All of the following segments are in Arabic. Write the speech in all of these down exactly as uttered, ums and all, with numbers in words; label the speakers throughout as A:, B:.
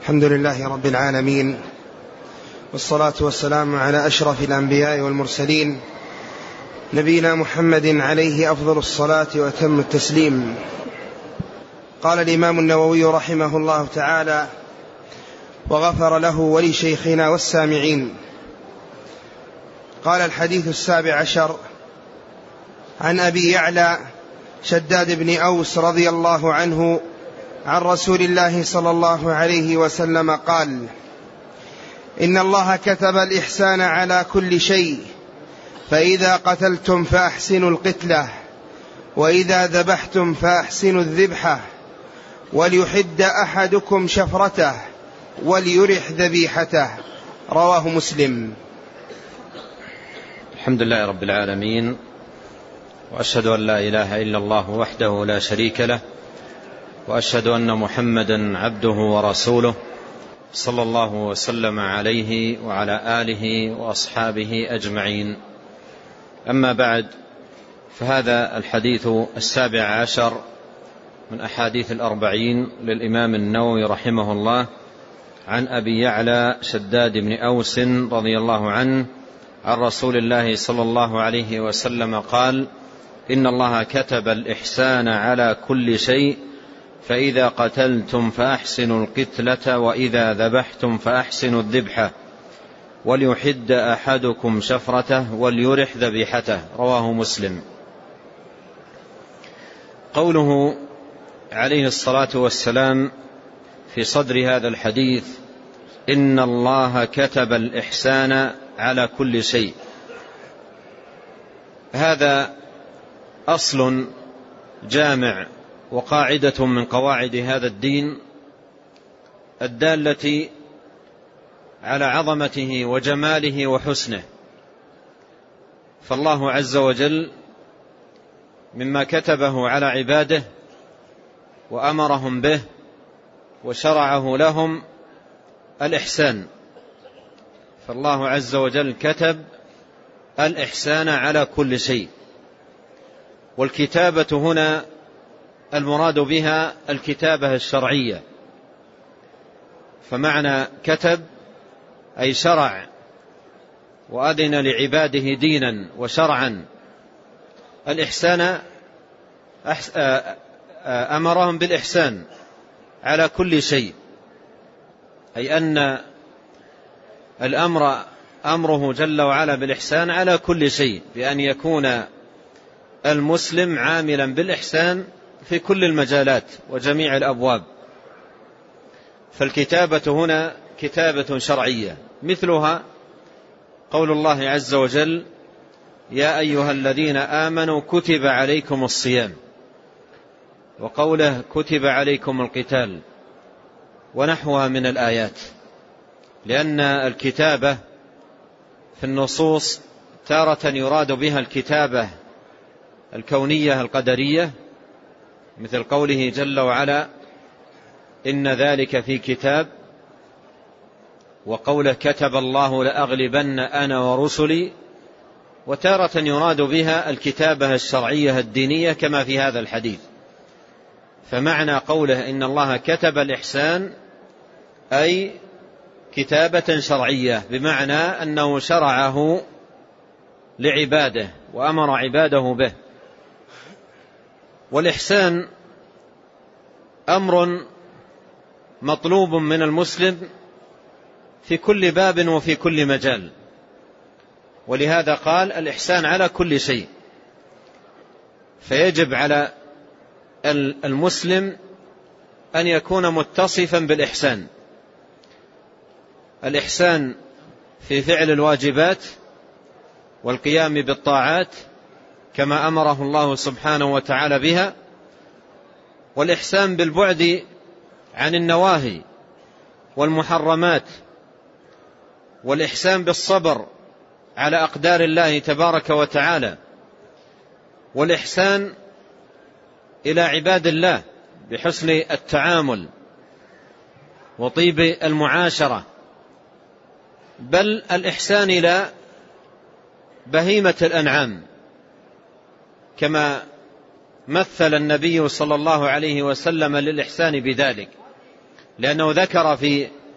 A: الحمد لله رب العالمين، والصلاة والسلام على أشرف الأنبياء والمرسلين، نبينا محمد عليه أفضل الصلاة وأتم التسليم. قال الإمام النووي رحمه الله تعالى وغفر له ولشيخنا والسامعين. قال الحديث السابع عشر عن أبي يعلى شداد بن أوس رضي الله عنه عن رسول الله صلى الله عليه وسلم قال: إن الله كتب الإحسان على كل شيء، فإذا قتلتم فأحسنوا القتلة، وإذا ذبحتم فأحسنوا الذبحة، وليحد أحدكم شفرته وليرح ذبيحته. رواه مسلم.
B: الحمد لله رب العالمين، وأشهد أن لا إله إلا الله وحده لا شريك له، وأشهد أن محمدا عبده ورسوله، صلى الله وسلم عليه وعلى آله وأصحابه أجمعين. أما بعد، فهذا الحديث السابع عشر من أحاديث الأربعين للإمام النووي رحمه الله عن أبي يعلى شداد بن أوس رضي الله عنه عن رسول الله صلى الله عليه وسلم قال: إن الله كتب الإحسان على كل شيء، فإذا قتلتم فأحسنوا القتلة، وإذا ذبحتم فأحسنوا الذبحة، وليحد أحدكم شفرته وليرح ذبيحته. رواه مسلم. قوله عليه الصلاة والسلام في صدر هذا الحديث: إن الله كتب الإحسان على كل شيء، هذا أصل جامع وقاعدة من قواعد هذا الدين الدالة على عظمته وجماله وحسنه. فالله عز وجل مما كتبه على عباده وأمرهم به وشرعه لهم الإحسان، فالله عز وجل كتب الإحسان على كل شيء. والكتابة هنا المراد بها الكتابة الشرعية، فمعنى كتب أي شرع وأذن لعباده دينا وشرعا. الإحسان أمرهم بالإحسان على كل شيء، أي أن الأمر أمره جل وعلا بالإحسان على كل شيء، بأن يكون المسلم عاملا بالإحسان في كل المجالات وجميع الأبواب. فالكتابة هنا كتابة شرعية، مثلها قول الله عز وجل: يا أيها الذين آمنوا كتب عليكم الصيام، وقوله كتب عليكم القتال، ونحوها من الآيات. لأن الكتابة في النصوص تارة يراد بها الكتابة الكونية القدرية، مثل قوله جل وعلا: إن ذلك في كتاب، وقوله كتب الله لأغلبن أنا ورسلي. وتارة يراد بها الكتابة الشرعية الدينية كما في هذا الحديث. فمعنى قوله إن الله كتب الإحسان أي كتابة شرعية، بمعنى أنه شرعه لعباده وأمر عباده به. والإحسان أمر مطلوب من المسلم في كل باب وفي كل مجال، ولهذا قال الإحسان على كل شيء. فيجب على المسلم أن يكون متصفا بالإحسان، الإحسان في فعل الواجبات والقيام بالطاعات كما أمره الله سبحانه وتعالى بها، والإحسان بالبعد عن النواهي والمحرمات، والإحسان بالصبر على أقدار الله تبارك وتعالى، والإحسان إلى عباد الله بحسن التعامل وطيب المعاشرة، بل الإحسان إلى بهيمة الأنعام، كما مثل النبي صلى الله عليه وسلم للإحسان بذلك، لأنه ذكر في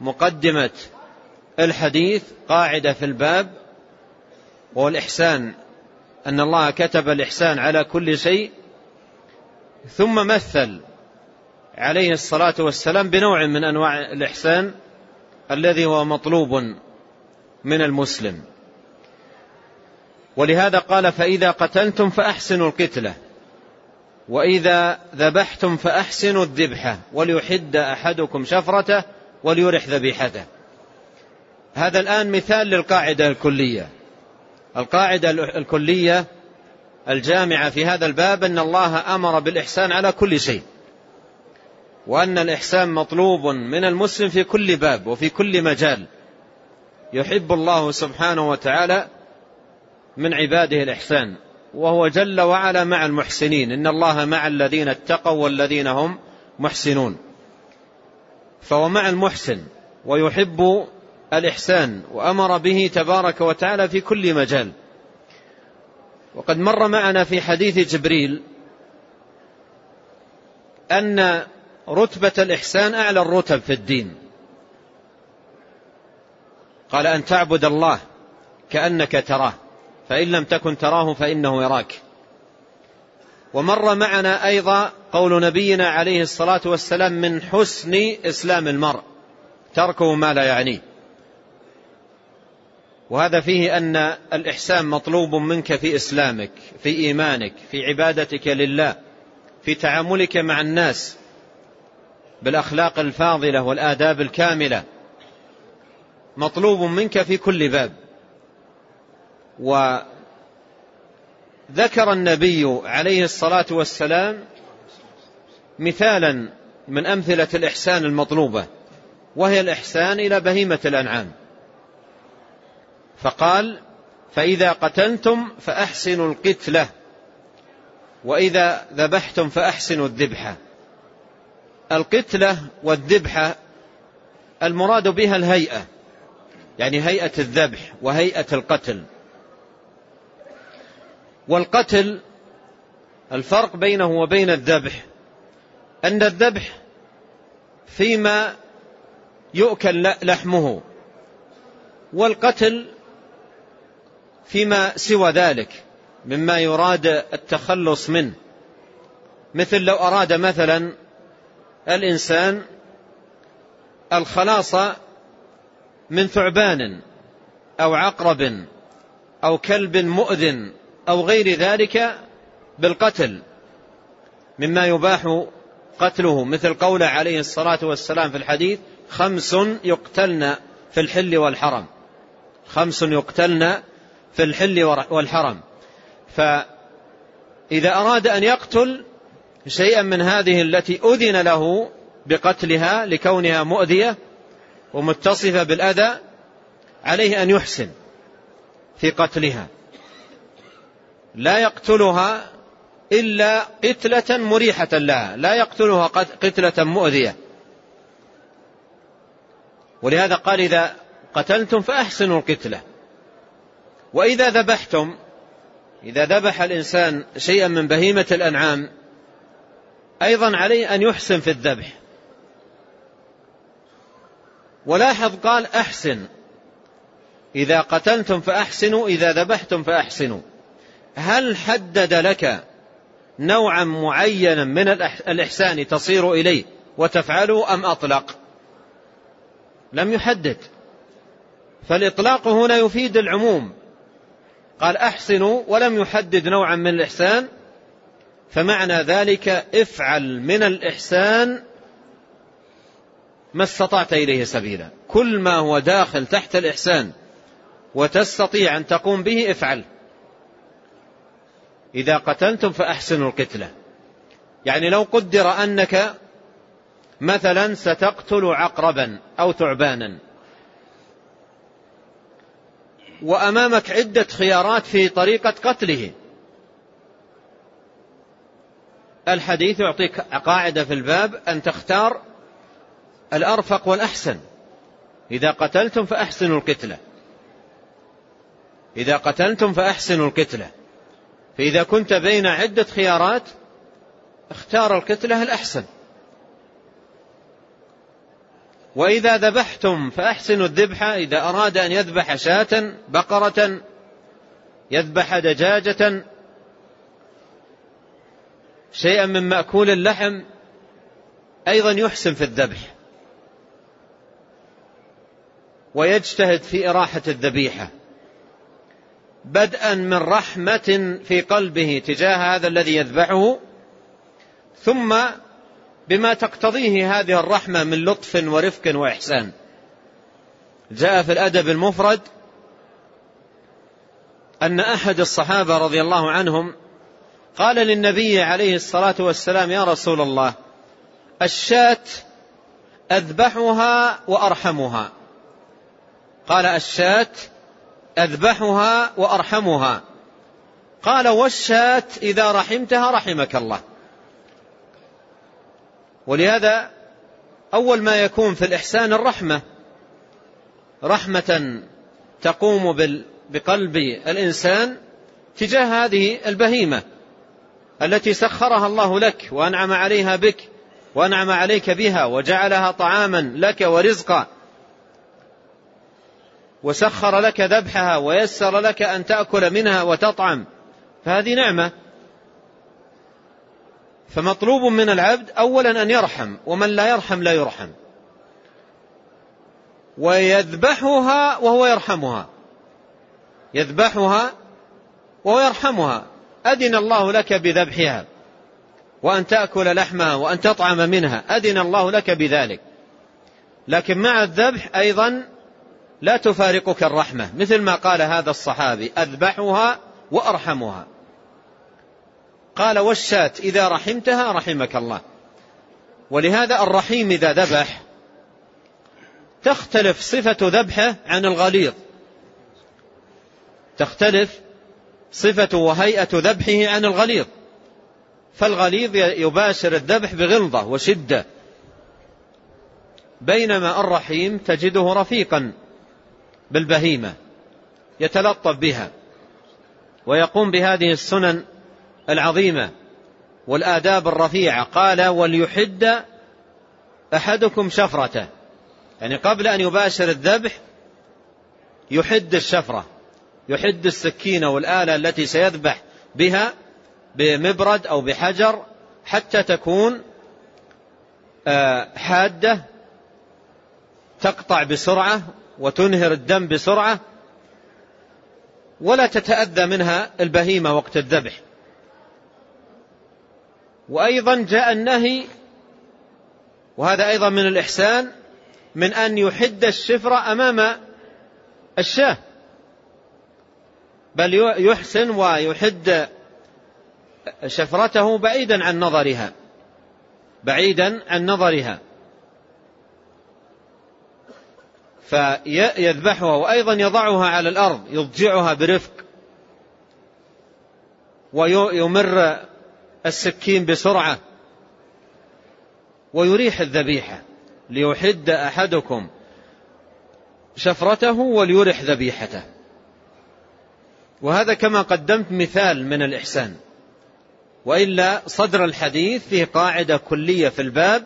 B: مقدمة الحديث قاعدة في الباب، وهو الإحسان، أن الله كتب الإحسان على كل شيء، ثم مثل عليه الصلاة والسلام بنوع من أنواع الإحسان الذي هو مطلوب من المسلم. ولهذا قال: فإذا قتلتم فأحسنوا القتلة، وإذا ذبحتم فأحسنوا الذبحة، وليحد أحدكم شفرته وليرح ذبيحته. هذا الآن مثال للقاعدة الكلية. القاعدة الكلية الجامعة في هذا الباب أن الله أمر بالإحسان على كل شيء، وأن الإحسان مطلوب من المسلم في كل باب وفي كل مجال. يحب الله سبحانه وتعالى من عباده الإحسان، وهو جل وعلا مع المحسنين، إن الله مع الذين اتقوا والذين هم محسنون. فهو مع المحسن ويحب الإحسان، وأمر به تبارك وتعالى في كل مجال. وقد مر معنا في حديث جبريل أن رتبة الإحسان أعلى الرتب في الدين. قال: أن تعبد الله كأنك تراه، فإن لم تكن تراه فإنه يراك. ومر معنا أيضا قول نبينا عليه الصلاة والسلام: من حسن إسلام المرء تركه ما لا يعنيه. وهذا فيه أن الإحسان مطلوب منك في إسلامك، في إيمانك، في عبادتك لله، في تعاملك مع الناس بالأخلاق الفاضلة والآداب الكاملة، مطلوب منك في كل باب. وذكر النبي عليه الصلاة والسلام مثالا من أمثلة الإحسان المطلوبة، وهي الإحسان إلى بهيمة الأنعام، فقال: فإذا قتلتم فأحسنوا القتلة، وإذا ذبحتم فأحسنوا الذبحة. القتلة والذبحة المراد بها الهيئة، يعني هيئة الذبح وهيئة القتل. والقتل الفرق بينه وبين الذبح أن الذبح فيما يؤكل لحمه، والقتل فيما سوى ذلك مما يراد التخلص منه. مثل لو أراد مثلا الإنسان الخلاص من ثعبان أو عقرب أو كلب مؤذن أو غير ذلك بالقتل مما يباح قتله، مثل قوله عليه الصلاة والسلام في الحديث: خمس يقتلن في الحل والحرم. خمس يقتلن في الحل والحرم. فإذا أراد أن يقتل شيئا من هذه التي أذن له بقتلها لكونها مؤذية ومتصفة بالأذى، عليه أن يحسن في قتلها، لا يقتلها إلا قتلة مريحة لها، لا يقتلها قتلة مؤذية. ولهذا قال: إذا قتلتم فأحسنوا القتلة. وإذا ذبحتم، إذا ذبح الإنسان شيئا من بهيمة الأنعام أيضا عليه أن يحسن في الذبح. ولاحظ قال: أحسن، إذا قتلتم فأحسنوا، إذا ذبحتم فأحسنوا. هل حدد لك نوعا معينا من الإحسان تصير إليه وتفعله أم أطلق؟ لم يحدد. فالإطلاق هنا يفيد العموم. قال: أحسنوا ولم يحدد نوعا من الإحسان، فمعنى ذلك افعل من الإحسان ما استطعت إليه سبيلا. كل ما هو داخل تحت الإحسان وتستطيع أن تقوم به افعل. إذا قتلتم فأحسنوا القتلة، يعني لو قدر أنك مثلا ستقتل عقربا أو ثعبانا، وأمامك عدة خيارات في طريقة قتله، الحديث يعطيك قاعدة في الباب أن تختار الأرفق والأحسن. إذا قتلتم فأحسنوا القتلة، إذا قتلتم فأحسنوا القتلة. فإذا كنت بين عدة خيارات اختار القتلة الأحسن. وإذا ذبحتم فأحسنوا الذبح، إذا أراد أن يذبح شاة بقرة يذبح دجاجة شيئا من مأكول اللحم أيضا يحسن في الذبح ويجتهد في إراحة الذبيحة، بدءا من رحمة في قلبه تجاه هذا الذي يذبحه، ثم بما تقتضيه هذه الرحمة من لطف ورفق وإحسان. جاء في الأدب المفرد أن أحد الصحابة رضي الله عنهم قال للنبي عليه الصلاة والسلام: يا رسول الله، الشاة أذبحها وأرحمها. قال: الشاة أذبحها وأرحمها. قال: والشاة إذا رحمتها رحمك الله. ولهذا أول ما يكون في الإحسان الرحمة، رحمة تقوم بقلب الإنسان تجاه هذه البهيمة التي سخرها الله لك وأنعم عليها بك وأنعم عليك بها وجعلها طعاما لك ورزقا، وسخر لك ذبحها ويسر لك أن تأكل منها وتطعم، فهذه نعمة. فمطلوب من العبد أولا أن يرحم، ومن لا يرحم لا يرحم، ويذبحها وهو يرحمها، يذبحها وهو يرحمها. أذن الله لك بذبحها وأن تأكل لحمها وأن تطعم منها، أذن الله لك بذلك، لكن مع الذبح أيضا لا تفارقك الرحمة، مثل ما قال هذا الصحابي: أذبحها وأرحمها. قال: والشاة إذا رحمتها رحمك الله. ولهذا الرحيم إذا ذبح تختلف صفة ذبحه عن الغليظ، تختلف صفة وهيئة ذبحه عن الغليظ. فالغليظ يباشر الذبح بغلظة وشدة، بينما الرحيم تجده رفيقا بالبهيمة يتلطف بها ويقوم بهذه السنن العظيمة والآداب الرفيعة. قال: وليحد أحدكم شفرته، يعني قبل أن يباشر الذبح يحد الشفرة، يحد السكينة والآلة التي سيذبح بها بمبرد أو بحجر حتى تكون حادة تقطع بسرعة وتنهر الدم بسرعة ولا تتأذى منها البهيمة وقت الذبح. وأيضا جاء النهي، وهذا أيضا من الإحسان، من أن يحد الشفرة أمام الشاة، بل يحسن ويحد شفرته بعيدا عن نظرها، بعيدا عن نظرها فيذبحها، وأيضا يضعها على الأرض، يضجعها برفق ويمر السكين بسرعة ويريح الذبيحة. ليحد أحدكم شفرته وليرح ذبيحته. وهذا كما قدمت مثال من الإحسان، وإلا صدر الحديث فيه قاعدة كلية في الباب،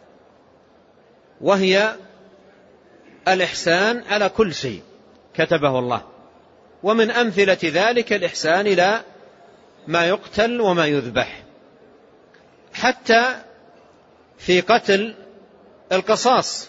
B: وهي الإحسان على كل شيء كتبه الله. ومن أمثلة ذلك الإحسان إلى ما يقتل وما يذبح، حتى في قتل القصاص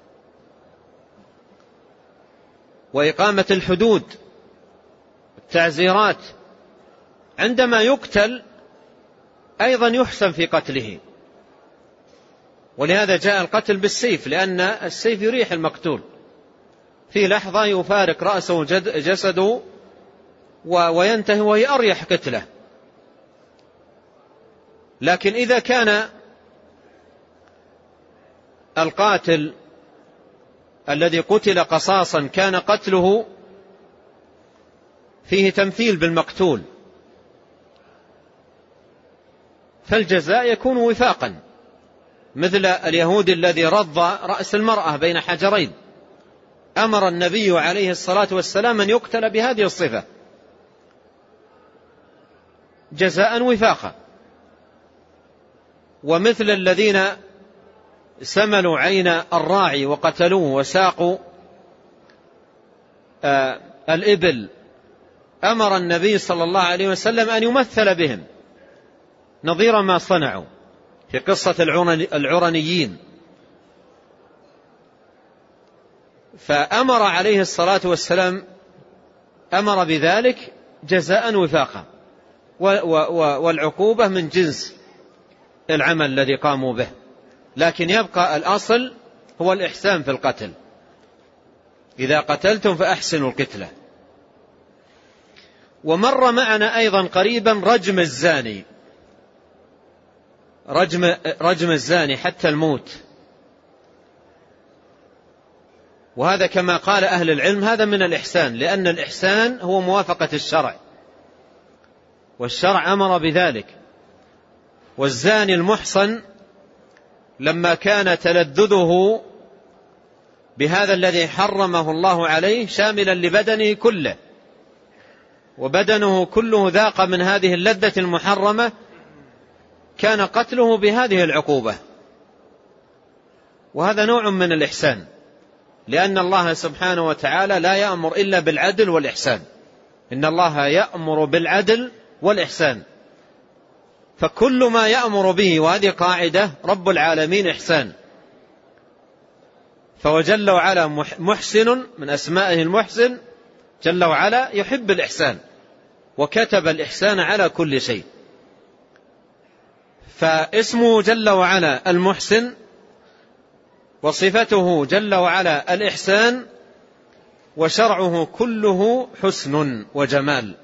B: وإقامة الحدود التعزيرات، عندما يقتل أيضا يحسن في قتله. ولهذا جاء القتل بالسيف، لأن السيف يريح المقتول، في لحظة يفارق رأسه جسده وينتهي وهي أريح قتله. لكن إذا كان القاتل الذي قتل قصاصا كان قتله فيه تمثيل بالمقتول، فالجزاء يكون وفاقا، مثل اليهود الذي رض رأس المرأة بين حجرين، أمر النبي عليه الصلاة والسلام أن يقتل بهذه الصفة جزاء وفاقا. ومثل الذين سملوا عين الراعي وقتلوه وساقوا آه الإبل، أمر النبي صلى الله عليه وسلم أن يمثل بهم نظير ما صنعوا في قصة العرنيين، فأمر عليه الصلاة والسلام أمر بذلك جزاء وفاقا، والعقوبة من جنس العمل الذي قاموا به، لكن يبقى الأصل هو الإحسان في القتل، إذا قتلتم فأحسنوا القتلة. ومر معنا أيضا قريبا رجم الزاني، رجم, رجم الزاني حتى الموت، وهذا كما قال أهل العلم هذا من الإحسان، لأن الإحسان هو موافقة الشرع، والشرع أمر بذلك. والزاني المحصن لما كان تلذذه بهذا الذي حرمه الله عليه شاملا لبدنه كله، وبدنه كله ذاق من هذه اللذة المحرمة، كان قتله بهذه العقوبة، وهذا نوع من الإحسان، لأن الله سبحانه وتعالى لا يأمر إلا بالعدل والإحسان، إن الله يأمر بالعدل والإحسان، فكل ما يأمر به، وهذه قاعدة رب العالمين إحسان، فهو جل وعلا محسن، من أسمائه المحسن جل وعلا يحب الإحسان، وكتب الإحسان على كل شيء، فاسمه جل وعلا المحسن، وصفته جل وعلا الإحسان، وشرعه كله حسن وجمال،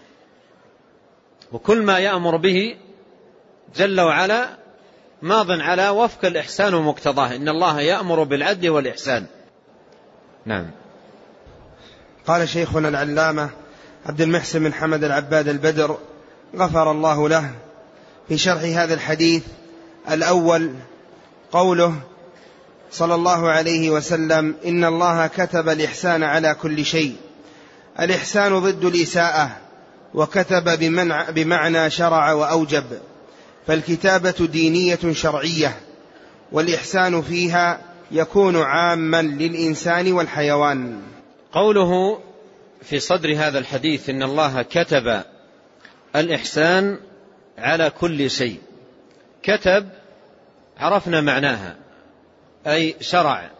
B: وكل ما يأمر به جل وعلا ماض على وفق الإحسان ومقتضاه، إن الله يأمر بالعدل والإحسان. نعم.
A: قال شيخنا العلامة عبد المحسن بن حمد العباد البدر غفر الله له في شرح هذا الحديث الأول قوله صلى الله عليه وسلم: إن الله كتب الإحسان على كل شيء. الإحسان ضد الإساءة، وكتب بمعنى شرع وأوجب، فالكتابة دينية شرعية، والإحسان فيها يكون عاما للإنسان والحيوان.
B: قوله في صدر هذا الحديث إن الله كتب الإحسان على كل شيء، كتب عرفنا معناها، أي شرع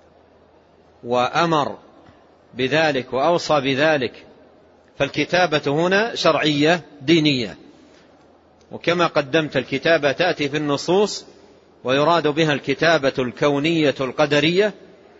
B: وأمر بذلك وأوصى بذلك، فالكتابة هنا شرعية دينية، وكما قدمت الكتابة تأتي في النصوص ويراد بها الكتابة الكونية القدرية،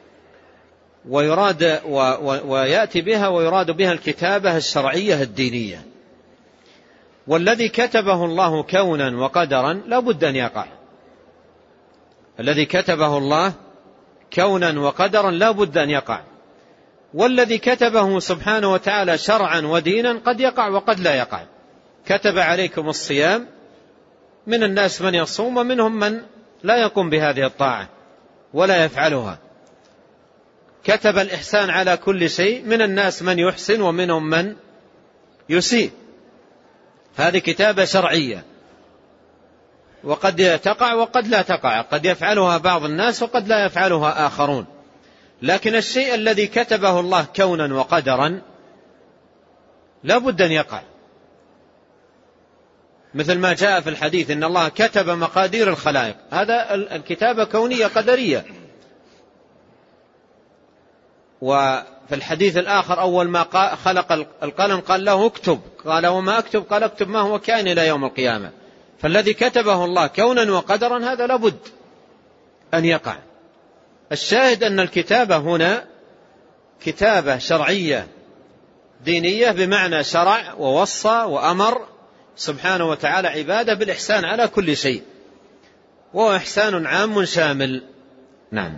B: ويراد و ويأتي بها ويراد بها الكتابة الشرعية الدينية. والذي كتبه الله كونا وقدرا لا بد أن يقع، الذي كتبه الله كونا وقدرا لا بد أن يقع، والذي كتبه سبحانه وتعالى شرعا ودينا قد يقع وقد لا يقع. كتب عليكم الصيام، من الناس من يصوم ومنهم من لا يقوم بهذه الطاعة ولا يفعلها. كتب الإحسان على كل شيء، من الناس من يحسن ومنهم من يسيء، هذه كتابة شرعية، وقد تقع وقد لا تقع، قد يفعلها بعض الناس وقد لا يفعلها آخرون، لكن الشيء الذي كتبه الله كونا وقدرا لا بد أن يقع، مثل ما جاء في الحديث إن الله كتب مقادير الخلائق، هذا الكتابة كونية قدرية. وفي الحديث الآخر أول ما خلق القلم قال له اكتب، قال وما أكتب؟ قال اكتب ما هو كائن إلى يوم القيامة. فالذي كتبه الله كونا وقدرا هذا لابد أن يقع. الشاهد أن الكتابة هنا كتابة شرعية دينية، بمعنى شرع ووصى وأمر سبحانه وتعالى عباده بالإحسان على كل شيء، وهو إحسان عام شامل. نعم.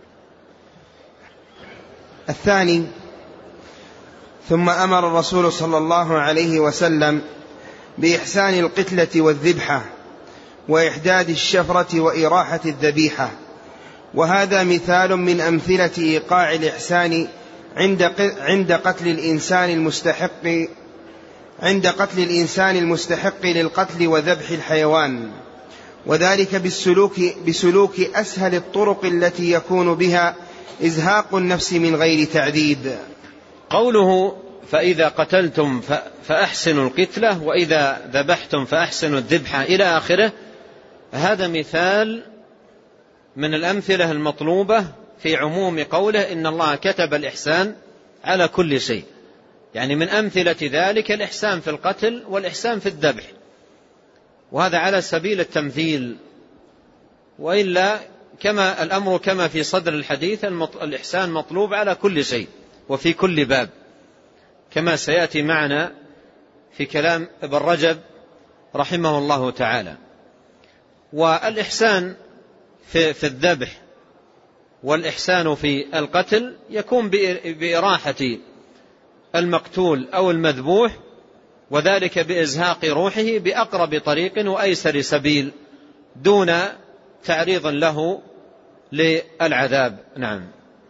A: الثاني: ثم أمر الرسول صلى الله عليه وسلم بإحسان القتلة والذبحة، وإحداد الشفرة وإراحة الذبيحة، وهذا مثال من أمثلة إيقاع الإحسان عند قتل الإنسان المستحق عند قتل الإنسان المستحق للقتل وذبح الحيوان، وذلك بالسلوك, بسلوك أسهل الطرق التي يكون بها إزهاق النفس من غير تعذيب.
B: قوله فإذا قتلتم فأحسنوا القتلة وإذا ذبحتم فأحسنوا الذبح إلى آخره، هذا مثال من الأمثلة المطلوبة في عموم قوله إن الله كتب الإحسان على كل شيء. يعني من أمثلة ذلك الإحسان في القتل والإحسان في الذبح، وهذا على سبيل التمثيل، وإلا كما الأمر كما في صدر الحديث الإحسان مطلوب على كل شيء وفي كل باب، كما سيأتي معنا في كلام ابن رجب رحمه الله تعالى. والإحسان في, في الذبح والإحسان في القتل يكون بإراحة المقتول أو المذبوح، وذلك بإزهاق روحه بأقرب طريق وأيسر سبيل دون تعريض له للعذاب. نعم.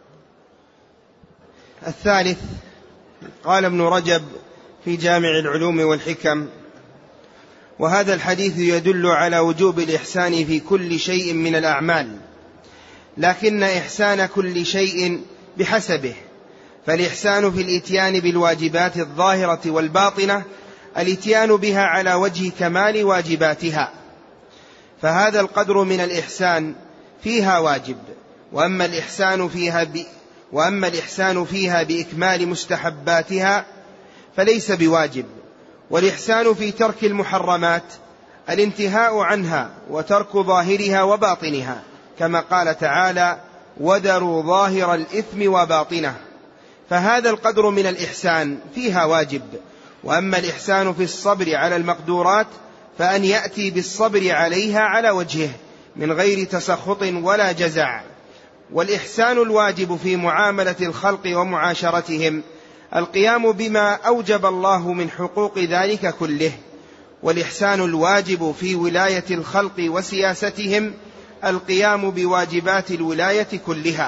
A: الثالث، قال ابن رجب في جامع العلوم والحكم: وهذا الحديث يدل على وجوب الإحسان في كل شيء من الأعمال، لكن إحسان كل شيء بحسبه، فالإحسان في الإتيان بالواجبات الظاهرة والباطنة الإتيان بها على وجه كمال واجباتها، فهذا القدر من الإحسان فيها واجب، وأما الإحسان فيها ب... وأما الإحسان فيها بإكمال مستحباتها فليس بواجب. والإحسان في ترك المحرمات الانتهاء عنها وترك ظاهرها وباطنها، كما قال تعالى: وذروا ظاهر الإثم وباطنه، فهذا القدر من الإحسان فيها واجب. وأما الإحسان في الصبر على المقدورات فأن يأتي بالصبر عليها على وجهه من غير تسخط ولا جزع. والإحسان الواجب في معاملة الخلق ومعاشرتهم القيام بما أوجب الله من حقوق ذلك كله، والإحسان الواجب في ولاية الخلق وسياستهم القيام بواجبات الولاية كلها.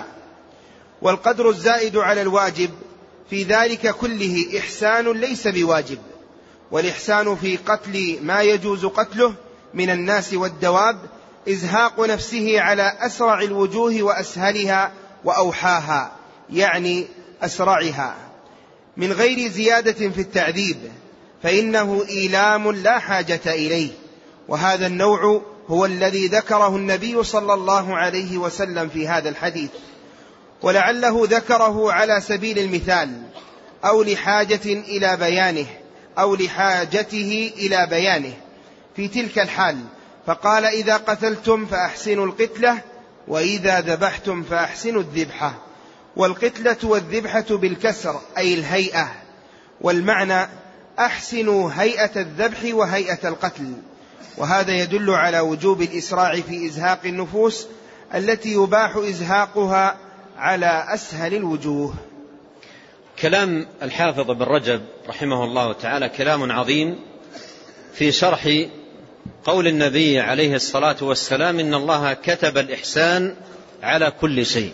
A: والقدر الزائد على الواجب في ذلك كله إحسان ليس بواجب. والإحسان في قتل ما يجوز قتله من الناس والدواب إزهاق نفسه على أسرع الوجوه وأسهلها وأوحاها، يعني أسرعها، من غير زيادة في التعذيب، فإنه إيلام لا حاجة إليه. وهذا النوع هو الذي ذكره النبي صلى الله عليه وسلم في هذا الحديث، ولعله ذكره على سبيل المثال أو لحاجة إلى بيانه أو لحاجته إلى بيانه في تلك الحال، فقال: إذا قتلتم فأحسنوا القتلة وإذا ذبحتم فأحسنوا الذبحة. والقتلة والذبحة بالكسر أي الهيئة، والمعنى أحسنوا هيئة الذبح وهيئة القتل. وهذا يدل على وجوب الإسراع في إزهاق النفوس التي يباح إزهاقها على أسهل الوجوه.
B: كلام الحافظ ابن رجب رحمه الله تعالى كلام عظيم في شرح قول النبي عليه الصلاة والسلام: إن الله كتب الإحسان على كل شيء.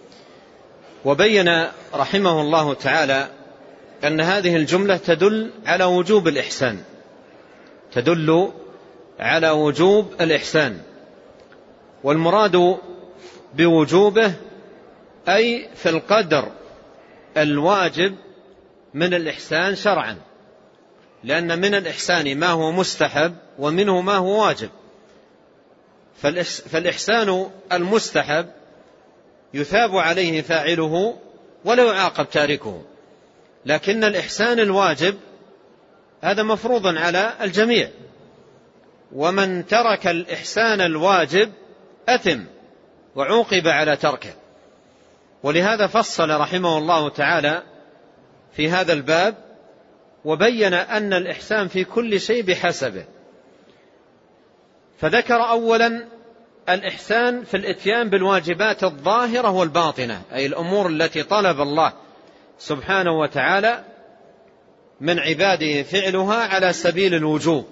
B: وبين رحمه الله تعالى أن هذه الجملة تدل على وجوب الإحسان، تدل على وجوب الإحسان، والمراد بوجوبه أي في القدر الواجب من الإحسان شرعا، لأن من الإحسان ما هو مستحب ومنه ما هو واجب. فالإحسان المستحب يثاب عليه فاعله ولا يعاقب تاركه، لكن الإحسان الواجب هذا مفروض على الجميع، ومن ترك الإحسان الواجب أثم وعوقب على تركه. ولهذا فصل رحمه الله تعالى في هذا الباب وبين أن الإحسان في كل شيء بحسبه، فذكر أولا الإحسان في الإتيان بالواجبات الظاهرة والباطنة، أي الأمور التي طلب الله سبحانه وتعالى من عباده فعلها على سبيل الوجوب.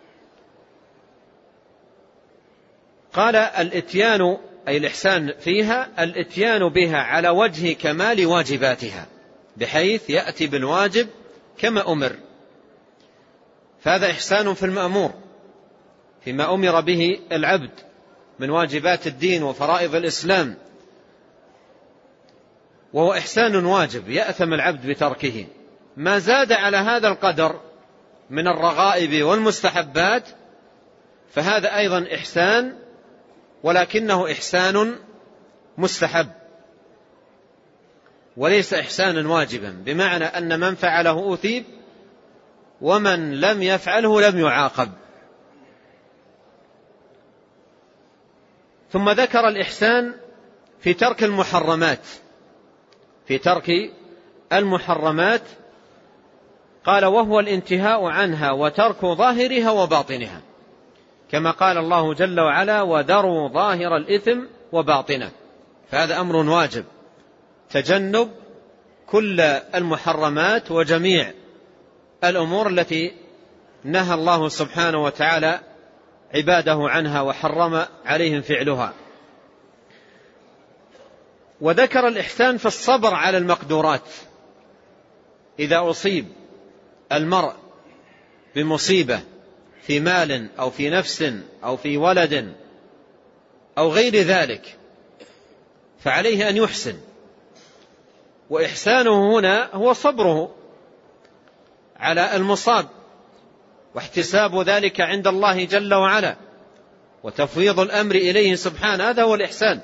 B: قال الإتيان أي الإحسان فيها الإتيان بها على وجه كمال واجباتها، بحيث يأتي بالواجب كما أمر، فهذا إحسان في المأمور، فيما أمر به العبد من واجبات الدين وفرائض الإسلام، وهو إحسان واجب يأثم العبد بتركه. ما زاد على هذا القدر من الرغائب والمستحبات فهذا أيضا إحسان، ولكنه إحسان مستحب وليس إحسانا واجبا، بمعنى أن من فعله أثيب ومن لم يفعله لم يعاقب. ثم ذكر الإحسان في ترك المحرمات في ترك المحرمات قال: وهو الانتهاء عنها وترك ظاهرها وباطنها، كما قال الله جل وعلا: وذروا ظاهر الإثم وباطنه. فهذا أمر واجب، تجنب كل المحرمات وجميع الأمور التي نهى الله سبحانه وتعالى عباده عنها وحرم عليهم فعلها. وذكر الإحسان في الصبر على المقدورات. إذا أصيب المرء بمصيبة في مال أو في نفس أو في ولد أو غير ذلك فعليه أن يحسن، وإحسانه هنا هو صبره على المصاب واحتساب ذلك عند الله جل وعلا وتفويض الأمر إليه سبحانه، هذا هو الإحسان.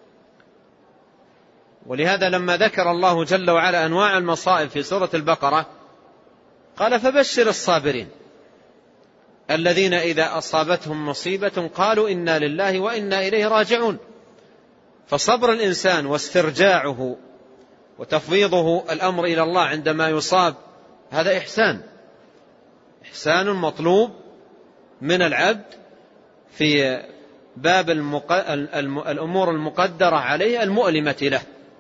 B: ولهذا لما ذكر الله جل وعلا أنواع المصائب في سورة البقرة قال: فبشر الصابرين الذين إذا أصابتهم مصيبة قالوا إنا لله وإنا إليه راجعون. فصبر الإنسان واسترجاعه وتفويضه الأمر إلى الله عندما يصاب هذا إحسان، إحسان مطلوب من العبد في باب المق... الأمور المقدرة عليه المؤلمة له.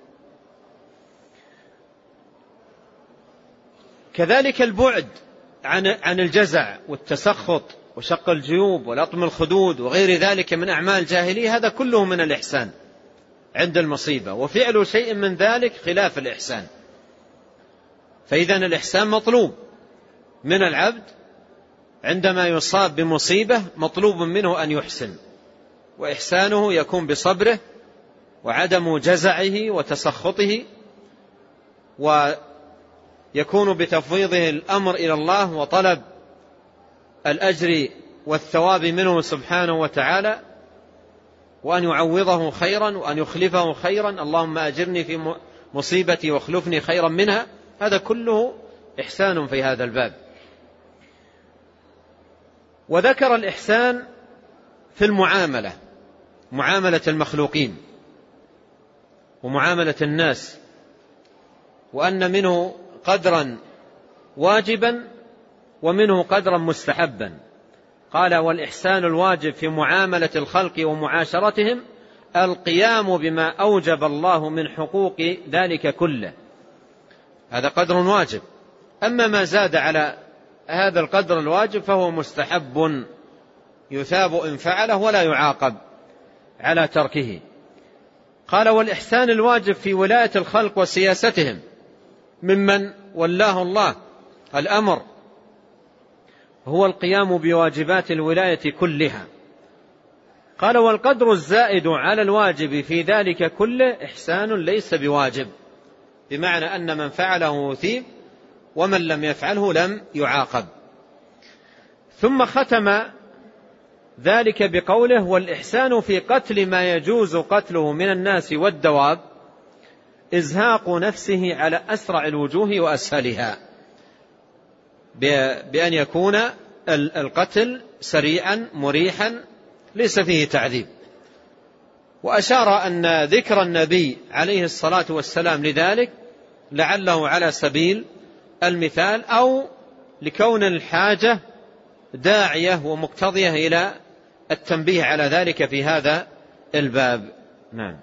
B: كذلك البعد عن عن الجزع والتسخط وشق الجيوب ولطم الخدود وغير ذلك من أعمال الجاهلية، هذا كله من الإحسان عند المصيبة، وفعل شيء من ذلك خلاف الإحسان. فإذن الإحسان مطلوب من العبد عندما يصاب بمصيبة، مطلوب منه أن يحسن، وإحسانه يكون بصبره وعدم جزعه وتسخطه، ويكون بتفويضه الأمر إلى الله وطلب الأجر والثواب منه سبحانه وتعالى، وأن يعوضه خيرا وأن يخلفه خيرا. اللهم أجرني في مصيبتي واخلفني خيرا منها. هذا كله إحسان في هذا الباب. وذكر الإحسان في المعاملة، معاملة المخلوقين ومعاملة الناس، وأن منه قدرا واجبا ومنه قدرا مستحبا. قال: والإحسان الواجب في معاملة الخلق ومعاشرتهم القيام بما أوجب الله من حقوق ذلك كله. هذا قدر واجب. أما ما زاد على هذا القدر الواجب فهو مستحب يثاب إن فعله ولا يعاقب على تركه. قال: والإحسان الواجب في ولاية الخلق وسياستهم ممن ولاه الله الأمر هو القيام بواجبات الولاية كلها. قال: والقدر الزائد على الواجب في ذلك كله إحسان ليس بواجب، بمعنى أن من فعله يثيب ومن لم يفعله لم يعاقب. ثم ختم ذلك بقوله: والإحسان في قتل ما يجوز قتله من الناس والدواب إزهاق نفسه على أسرع الوجوه وأسهلها، بأن يكون القتل سريعا مريحا ليس فيه تعذيب. وأشار أن ذكر النبي عليه الصلاة والسلام لذلك لعله على سبيل المثال، أو لكون الحاجة داعية ومقتضية إلى التنبيه على ذلك في هذا الباب. نعم.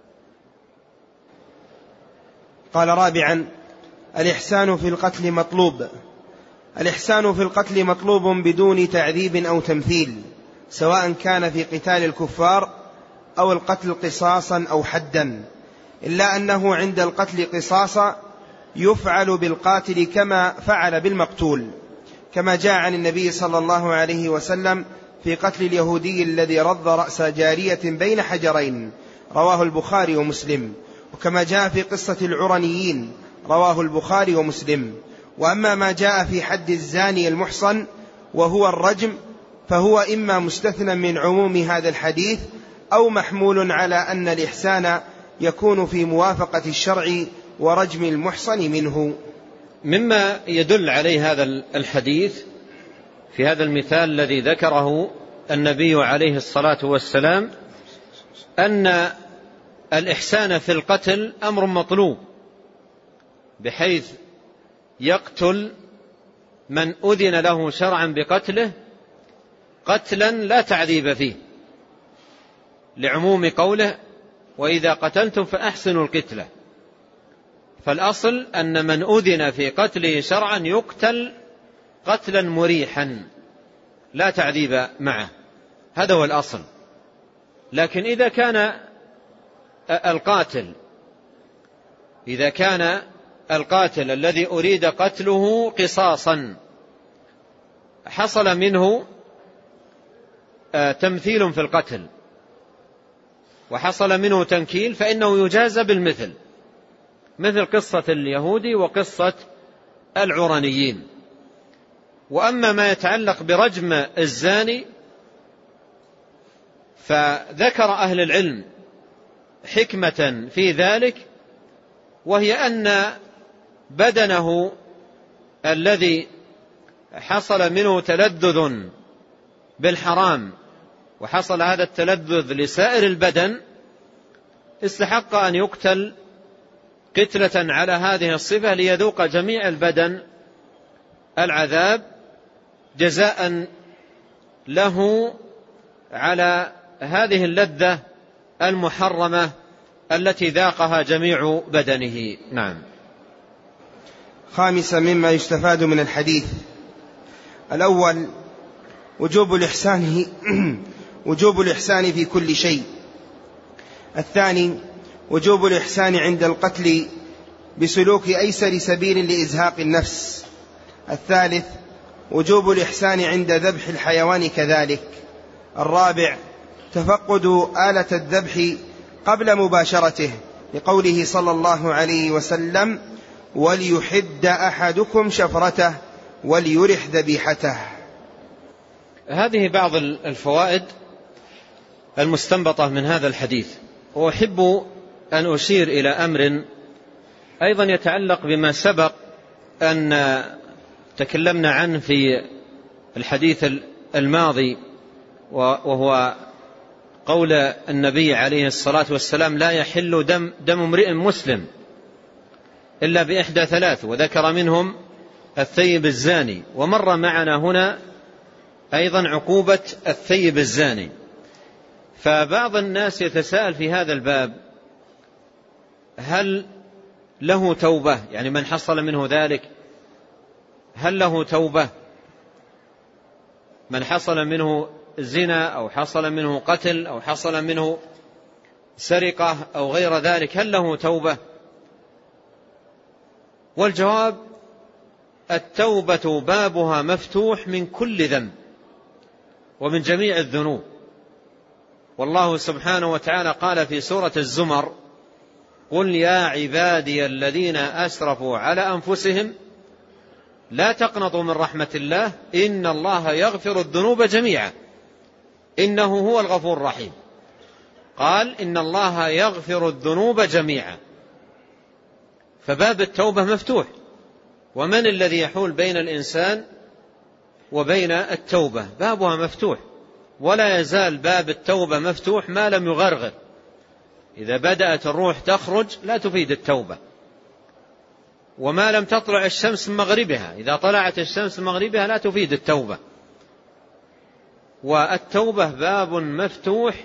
A: قال: رابعا: الإحسان في القتل مطلوب. الإحسان في القتل مطلوب بدون تعذيب أو تمثيل، سواء كان في قتال الكفار أو القتل قصاصا أو حدا، إلا أنه عند القتل قصاصا يفعل بالقاتل كما فعل بالمقتول، كما جاء عن النبي صلى الله عليه وسلم في قتل اليهودي الذي رض رأس جارية بين حجرين، رواه البخاري ومسلم. وكما جاء في قصة العرنيين، رواه البخاري ومسلم. وأما ما جاء في حد الزاني المحصن وهو الرجم فهو إما مستثنى من عموم هذا الحديث أو محمول على أن الإحسان يكون في موافقة الشرع ورجم المحصن منه.
B: مما يدل عليه هذا الحديث في هذا المثال الذي ذكره النبي عليه الصلاة والسلام أن الإحسان في القتل أمر مطلوب، بحيث يقتل من أذن له شرعا بقتله قتلا لا تعذيب فيه، لعموم قوله وإذا قتلتم فأحسنوا القتلة. فالأصل أن من أذن في قتله شرعا يقتل قتلا مريحا لا تعذيب معه، هذا هو الأصل. لكن إذا كان القاتل إذا كان القاتل الذي أريد قتله قصاصا حصل منه تمثيل في القتل وحصل منه تنكيل، فإنه يجازى بالمثل، مثل قصة اليهودي وقصة العرنيين. وأما ما يتعلق برجم الزاني فذكر أهل العلم حكمة في ذلك، وهي أن بدنه الذي حصل منه تلذذ بالحرام وحصل هذا التلذذ لسائر البدن استحق أن يقتل قتلة على هذه الصفة ليذوق جميع البدن العذاب جزاء له على هذه اللذة المحرمة التي ذاقها جميع بدنه. نعم.
A: خامسا مما يستفاد من الحديث: الأول وجوب الإحسان وجوب الإحسان في كل شيء. الثاني وجوب الإحسان عند القتل بسلوك أيسر سبيل لإزهاق النفس. الثالث وجوب الإحسان عند ذبح الحيوان كذلك. الرابع تفقد آلة الذبح قبل مباشرته، لقوله صلى الله عليه وسلم: وليحد أحدكم شفرته وليرح ذبيحته.
B: هذه بعض الفوائد المستنبطة من هذا الحديث. وأحب أن أشير إلى أمر أيضا يتعلق بما سبق أن تكلمنا عنه في الحديث الماضي، وهو قول النبي عليه الصلاة والسلام: لا يحل دم, دم امرئ مسلم إلا بإحدى ثلاث، وذكر منهم الثيب الزاني. ومر معنا هنا أيضا عقوبة الثيب الزاني. فبعض الناس يتساءل في هذا الباب: هل له توبة؟ يعني من حصل منه ذلك هل له توبة؟ من حصل منه زنا أو حصل منه قتل أو حصل منه سرقة أو غير ذلك، هل له توبة؟ والجواب: التوبة بابها مفتوح من كل ذنب ومن جميع الذنوب. والله سبحانه وتعالى قال في سورة الزمر: قل يا عبادي الذين أسرفوا على أنفسهم لا تقنطوا من رحمة الله إن الله يغفر الذنوب جميعا إنه هو الغفور الرحيم. قال إن الله يغفر الذنوب جميعا، فباب التوبة مفتوح. ومن الذي يحول بين الإنسان وبين التوبة؟ بابها مفتوح، ولا يزال باب التوبة مفتوح ما لم يغرغر. إذا بدأت الروح تخرج لا تفيد التوبة، وما لم تطلع الشمس من مغربها، إذا طلعت الشمس من مغربها لا تفيد التوبة. والتوبة باب مفتوح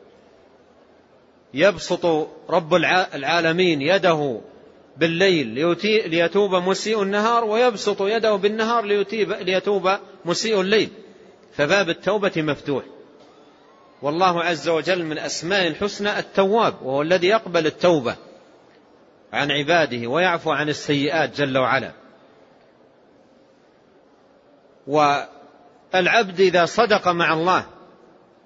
B: يبسط رب العالمين يده بالليل ليتوب مسيء النهار، ويبسط يده بالنهار ليتوب مسيء الليل. فباب التوبة مفتوح. والله عز وجل من أسماء الحسنى التواب، وهو الذي يقبل التوبة عن عباده ويعفو عن السيئات جل وعلا. والعبد إذا صدق مع الله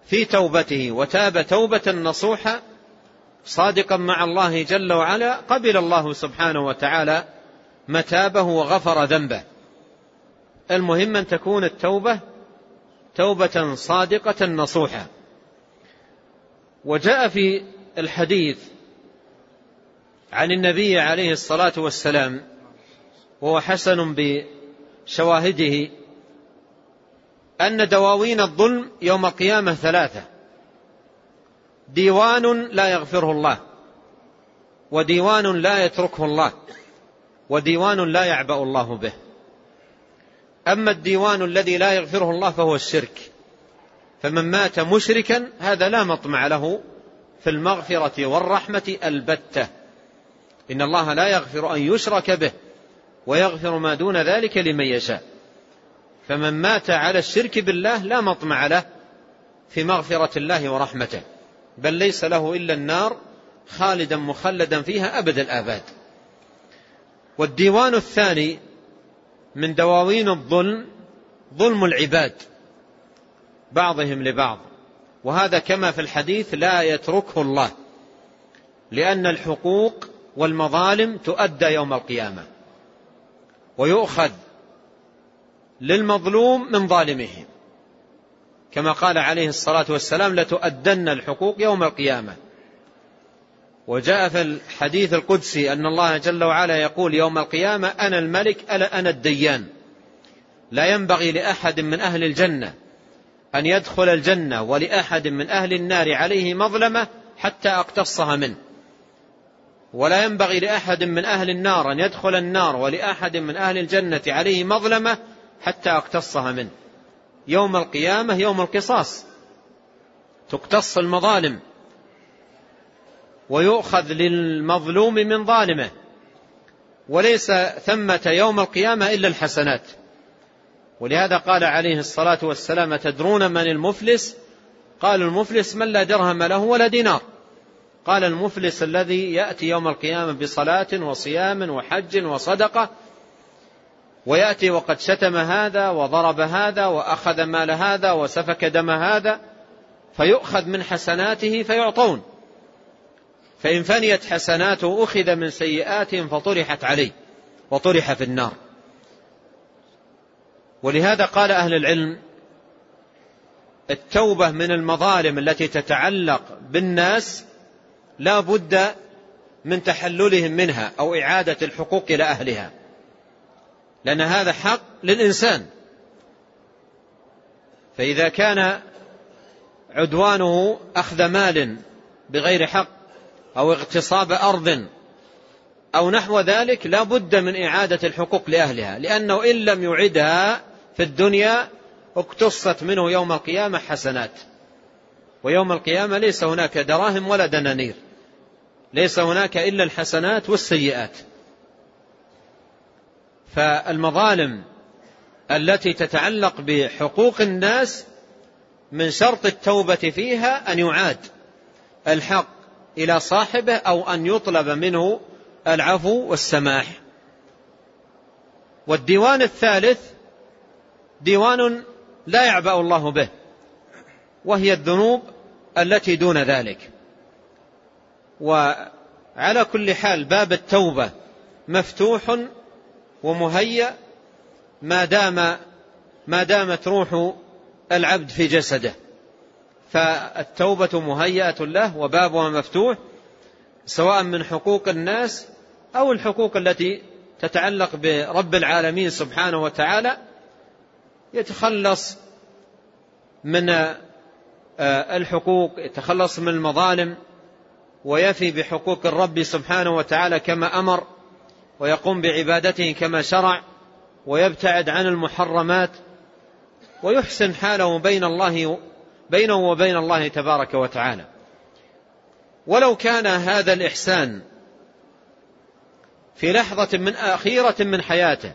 B: في توبته وتاب توبة نصوحة صادقا مع الله جل وعلا، قبل الله سبحانه وتعالى متابه وغفر ذنبه. المهم أن تكون التوبة توبة صادقة نصوحة. وجاء في الحديث عن النبي عليه الصلاة والسلام، وهو حسن بشواهده، أن دواوين الظلم يوم القيامة ثلاثة: ديوان لا يغفره الله، وديوان لا يتركه الله، وديوان لا يعبأ الله به. أما الديوان الذي لا يغفره الله فهو الشرك، فمن مات مشركا هذا لا مطمع له في المغفرة والرحمة البتة. إن الله لا يغفر أن يشرك به ويغفر ما دون ذلك لمن يشاء. فمن مات على الشرك بالله لا مطمع له في مغفرة الله ورحمته، بل ليس له إلا النار خالدا مخلدا فيها أبد الآباد. والديوان الثاني من دواوين الظلم ظلم العباد بعضهم لبعض، وهذا كما في الحديث لا يتركه الله، لأن الحقوق والمظالم تؤدى يوم القيامة، ويؤخذ للمظلوم من ظالمه، كما قال عليه الصلاة والسلام: لتؤدن الحقوق يوم القيامة. وجاء في الحديث القدسي أن الله جل وعلا يقول يوم القيامة: أنا الملك أنا الديان، لا ينبغي لأحد من أهل الجنة أن يدخل الجنة ولأحد من أهل النار عليه مظلمة حتى أقتصها منه، ولا ينبغي لأحد من أهل النار أن يدخل النار ولأحد من أهل الجنة عليه مظلمة حتى أقتصها منه. يوم القيامة يوم القصاص، تقتص المظالم ويؤخذ للمظلوم من ظالمه، وليس ثمة يوم القيامة إلا الحسنات. ولهذا قال عليه الصلاة والسلام: تدرون من المفلس؟ قال: المفلس من لا درهم له ولا دينار. قال: المفلس الذي يأتي يوم القيامة بصلاة وصيام وحج وصدقة، ويأتي وقد شتم هذا وضرب هذا وأخذ مال هذا وسفك دم هذا، فيؤخذ من حسناته فيعطون، فإن فنيت حسناته أخذ من سيئاتهم فطرحت عليه وطرح في النار. ولهذا قال أهل العلم: التوبة من المظالم التي تتعلق بالناس لا بد من تحللهم منها أو إعادة الحقوق إلى أهلها، لأن هذا حق للإنسان. فإذا كان عدوانه أخذ مال بغير حق أو اغتصاب أرض أو نحو ذلك لا بد من إعادة الحقوق لأهلها، لأنه إن لم يعدها في الدنيا اقتصت منه يوم القيامة حسنات. ويوم القيامة ليس هناك دراهم ولا دنانير، ليس هناك إلا الحسنات والسيئات. فالمظالم التي تتعلق بحقوق الناس من شرط التوبة فيها أن يعاد الحق إلى صاحبه أو أن يطلب منه العفو والسماح. والديوان الثالث ديوان لا يعبأ الله به، وهي الذنوب التي دون ذلك. وعلى كل حال باب التوبة مفتوح ومهيأ ما دام ما دامت روح العبد في جسده، فالتوبة مهيئة له وبابها مفتوح، سواء من حقوق الناس أو الحقوق التي تتعلق برب العالمين سبحانه وتعالى. يتخلص من الحقوق، يتخلص من المظالم، ويفي بحقوق الرب سبحانه وتعالى كما أمر، ويقوم بعبادته كما شرع، ويبتعد عن المحرمات، ويحسن حاله بين الله بينه وبين الله تبارك وتعالى. ولو كان هذا الإحسان في لحظة من أخيرة من حياته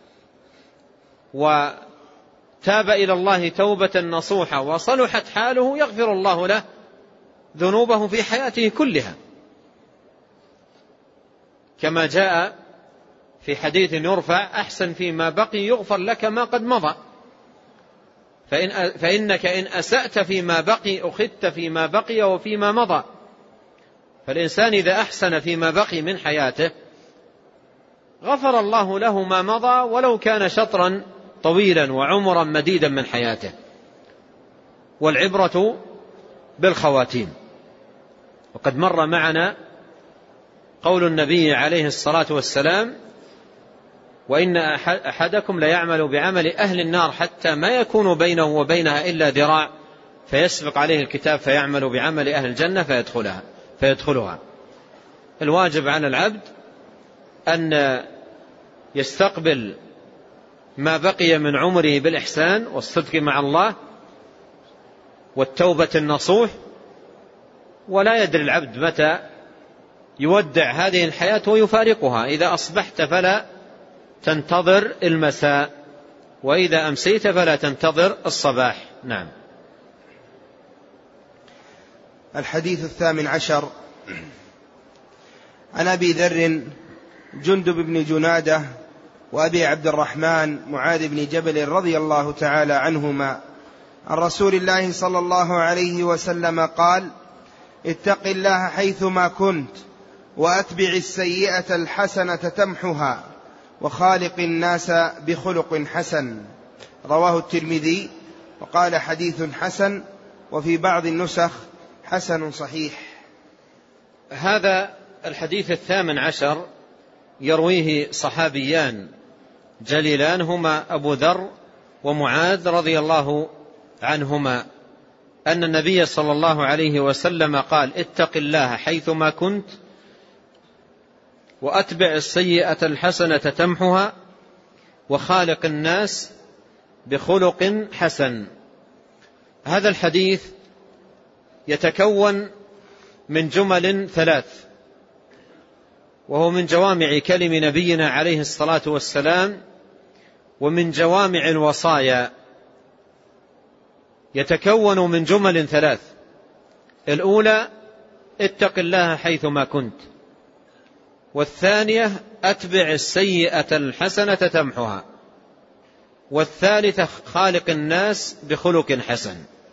B: وتاب إلى الله توبة نصوحة وصلحت حاله، يغفر الله له ذنوبه في حياته كلها، كما جاء في حديث يرفع: أحسن فيما بقي يغفر لك ما قد مضى. فإن فإنك إن أسأت فيما بقي أخذت فيما بقي وفيما مضى. فالإنسان إذا أحسن فيما بقي من حياته غفر الله له ما مضى ولو كان شطرا طويلا وعمرا مديدا من حياته. والعبرة بالخواتيم. وقد مر معنا قول النبي عليه الصلاة والسلام: وإن أحدكم ليعمل بعمل أهل النار حتى ما يكون بينه وبينها إلا ذراع فيسبق عليه الكتاب فيعمل بعمل أهل الجنة فيدخلها فيدخلها. الواجب على العبد أن يستقبل ما بقي من عمره بالإحسان والصدق مع الله والتوبة النصوح، ولا يدري العبد متى يودع هذه الحياة ويفارقها. إذا أصبحت فلا تنتظر المساء، وإذا أمسيت فلا تنتظر الصباح. نعم.
A: الحديث الثامن عشر عن أبي ذر جندب بن جنادة وأبي عبد الرحمن معاذ بن جبل رضي الله تعالى عنهما عن رسول الله صلى الله عليه وسلم قال: اتق الله حيثما كنت وأتبع السيئة الحسنة تمحها وخالق الناس بخلق حسن. رواه الترمذي وقال حديث حسن، وفي بعض النسخ حسن صحيح.
B: هذا الحديث الثامن عشر يرويه صحابيان جليلان هما أبو ذر ومعاذ رضي الله عنهما أن النبي صلى الله عليه وسلم قال: اتق الله حيثما كنت وأتبع السيئة الحسنة تمحها وخالق الناس بخلق حسن. هذا الحديث يتكون من جمل ثلاث، وهو من جوامع كلم نبينا عليه الصلاة والسلام ومن جوامع الوصايا. يتكون من جمل ثلاث: الأولى اتق الله حيثما كنت، والثانية أتبع السيئة الحسنة تمحها، والثالثة خالق الناس بخلق حسن.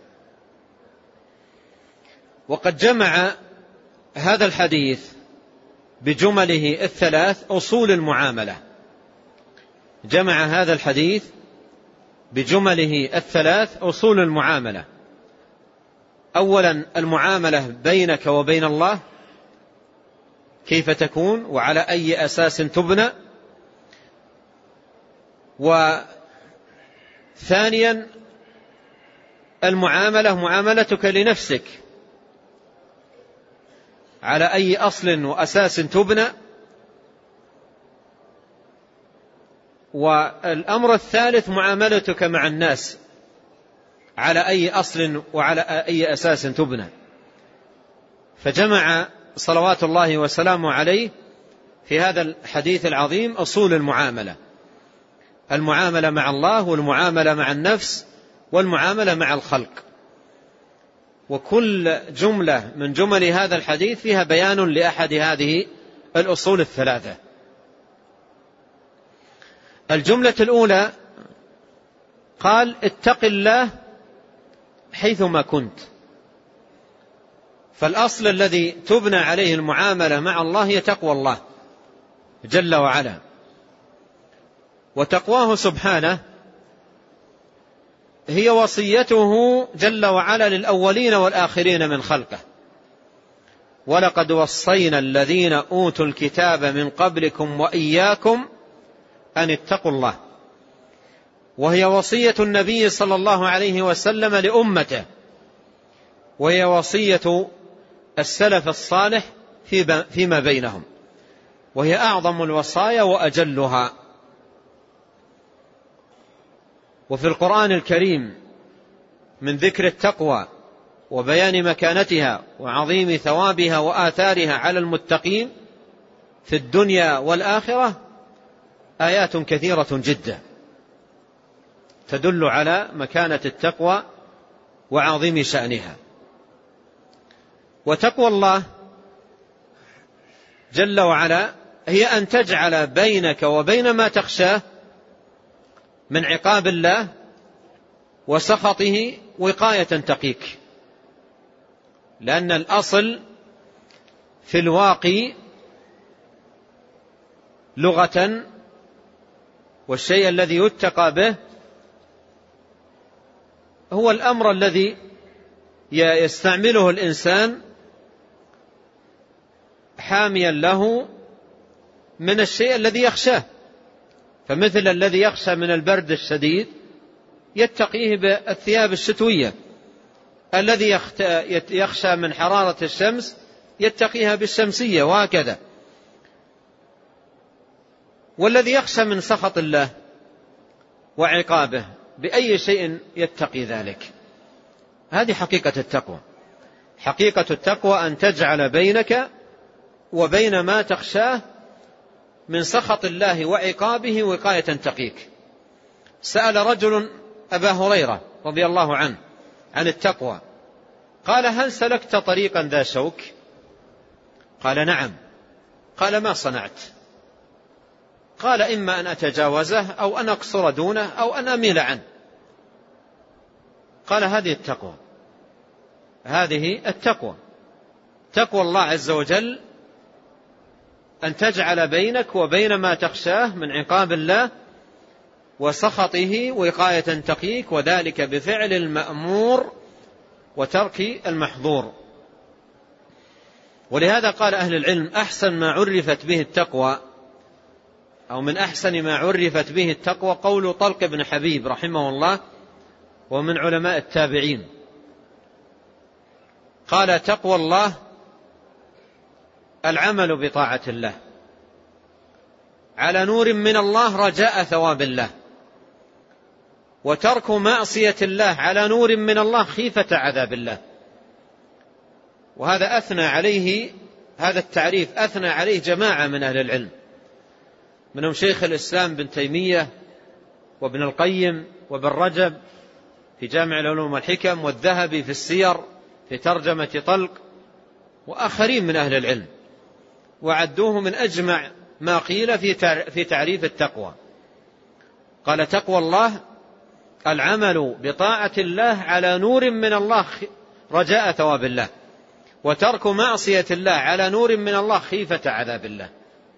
B: وقد جمع هذا الحديث بجمله الثلاث أصول المعاملة. جمع هذا الحديث بجمله الثلاث أصول المعاملة. أولا المعاملة بينك وبين الله كيف تكون وعلى أي أساس تبنى، وثانيا المعاملة معاملتك لنفسك على أي أصل وأساس تبنى، والأمر الثالث معاملتك مع الناس على أي أصل وعلى أي أساس تبنى. فجمع صلوات الله وسلامه عليه في هذا الحديث العظيم أصول المعاملة: المعاملة مع الله والمعاملة مع النفس والمعاملة مع الخلق. وكل جملة من جمل هذا الحديث فيها بيان لأحد هذه الأصول الثلاثة. الجملة الأولى قال: اتق الله حيثما كنت. فالأصل الذي تبنى عليه المعاملة مع الله هي تقوى الله جل وعلا، وتقواه سبحانه هي وصيته جل وعلا للأولين والآخرين من خلقه: ولقد وصينا الذين أوتوا الكتاب من قبلكم وإياكم أن اتقوا الله. وهي وصية النبي صلى الله عليه وسلم لأمته، وهي وصية السلف الصالح فيما بينهم، وهي أعظم الوصايا وأجلها. وفي القرآن الكريم من ذكر التقوى وبيان مكانتها وعظيم ثوابها وآثارها على المتقين في الدنيا والآخرة آيات كثيرة جدا تدل على مكانة التقوى وعظيم شأنها. وتقوى الله جل وعلا هي أن تجعل بينك وبين ما تخشاه من عقاب الله وسخطه وقاية تقيك، لأن الأصل في الواقي لغة والشيء الذي يتقى به هو الأمر الذي يستعمله الإنسان حاميا له من الشيء الذي يخشاه. فمثل الذي يخشى من البرد الشديد يتقيه بالثياب الشتوية، الذي يخشى من حرارة الشمس يتقيها بالشمسية، وهكذا. والذي يخشى من سخط الله وعقابه بأي شيء يتقي ذلك. هذه حقيقة التقوى. حقيقة التقوى أن تجعل بينك وبين ما تخشاه من سخط الله وعقابه وقاية تقيك. سأل رجل أبا هريرة رضي الله عنه عن التقوى، قال: هل سلكت طريقا ذا شوك؟ قال: نعم. قال: ما صنعت؟ قال: إما أن أتجاوزه أو أن أقصر دونه أو أن أميل عنه. قال: هذه التقوى، هذه التقوى. تقوى الله عز وجل أن تجعل بينك وبين ما تخشاه من عقاب الله وسخطه وقاية تقيك، وذلك بفعل المأمور وترك المحظور. ولهذا قال أهل العلم: أحسن ما عرفت به التقوى، أو من أحسن ما عرفت به التقوى، قول طلق بن حبيب رحمه الله ومن علماء التابعين، قال: تقوى الله العمل بطاعة الله على نور من الله رجاء ثواب الله، وترك معصية الله على نور من الله خيفة عذاب الله. وهذا أثنى عليه، هذا التعريف أثنى عليه جماعة من أهل العلم، منهم شيخ الإسلام بن تيمية وابن القيم وابن رجب في جامع العلوم والحكم، والذهبي في السير في ترجمة طلق، وآخرين من أهل العلم، وعدوه من أجمع ما قيل في تعريف التقوى. قال: تقوى الله العمل بطاعة الله على نور من الله رجاء ثواب الله، وترك معصية الله على نور من الله خيفة عذاب الله.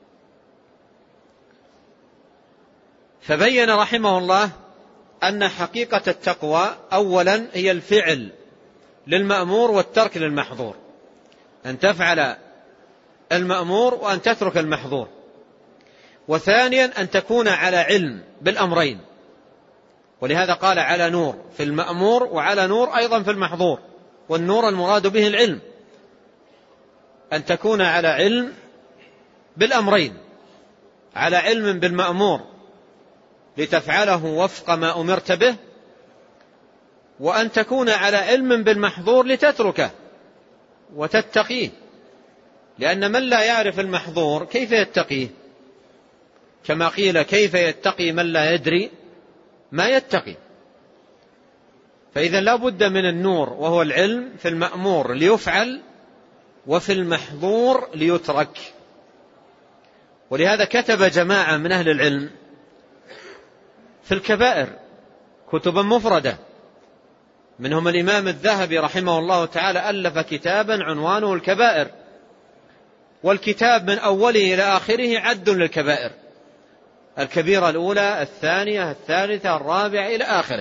B: فبين رحمه الله أن حقيقة التقوى أولا هي الفعل للمأمور والترك للمحظور، أن تفعل المأمور وأن تترك المحظور. وثانيا أن تكون على علم بالأمرين، ولهذا قال على نور في المأمور وعلى نور أيضا في المحظور، والنور المراد به العلم، أن تكون على علم بالأمرين، على علم بالمأمور لتفعله وفق ما أمرت به، وأن تكون على علم بالمحظور لتتركه وتتقيه، لأن من لا يعرف المحظور كيف يتقيه؟ كما قيل: كيف يتقي من لا يدري ما يتقي؟ فإذا لا بد من النور وهو العلم في المأمور ليفعل وفي المحظور ليترك. ولهذا كتب جماعة من أهل العلم في الكبائر كتبا مفردة، منهم الإمام الذهبي رحمه الله تعالى ألف كتابا عنوانه الكبائر، والكتاب من أوله إلى آخره عد للكبائر، الكبيرة الأولى الثانية الثالثة الرابعة إلى آخره.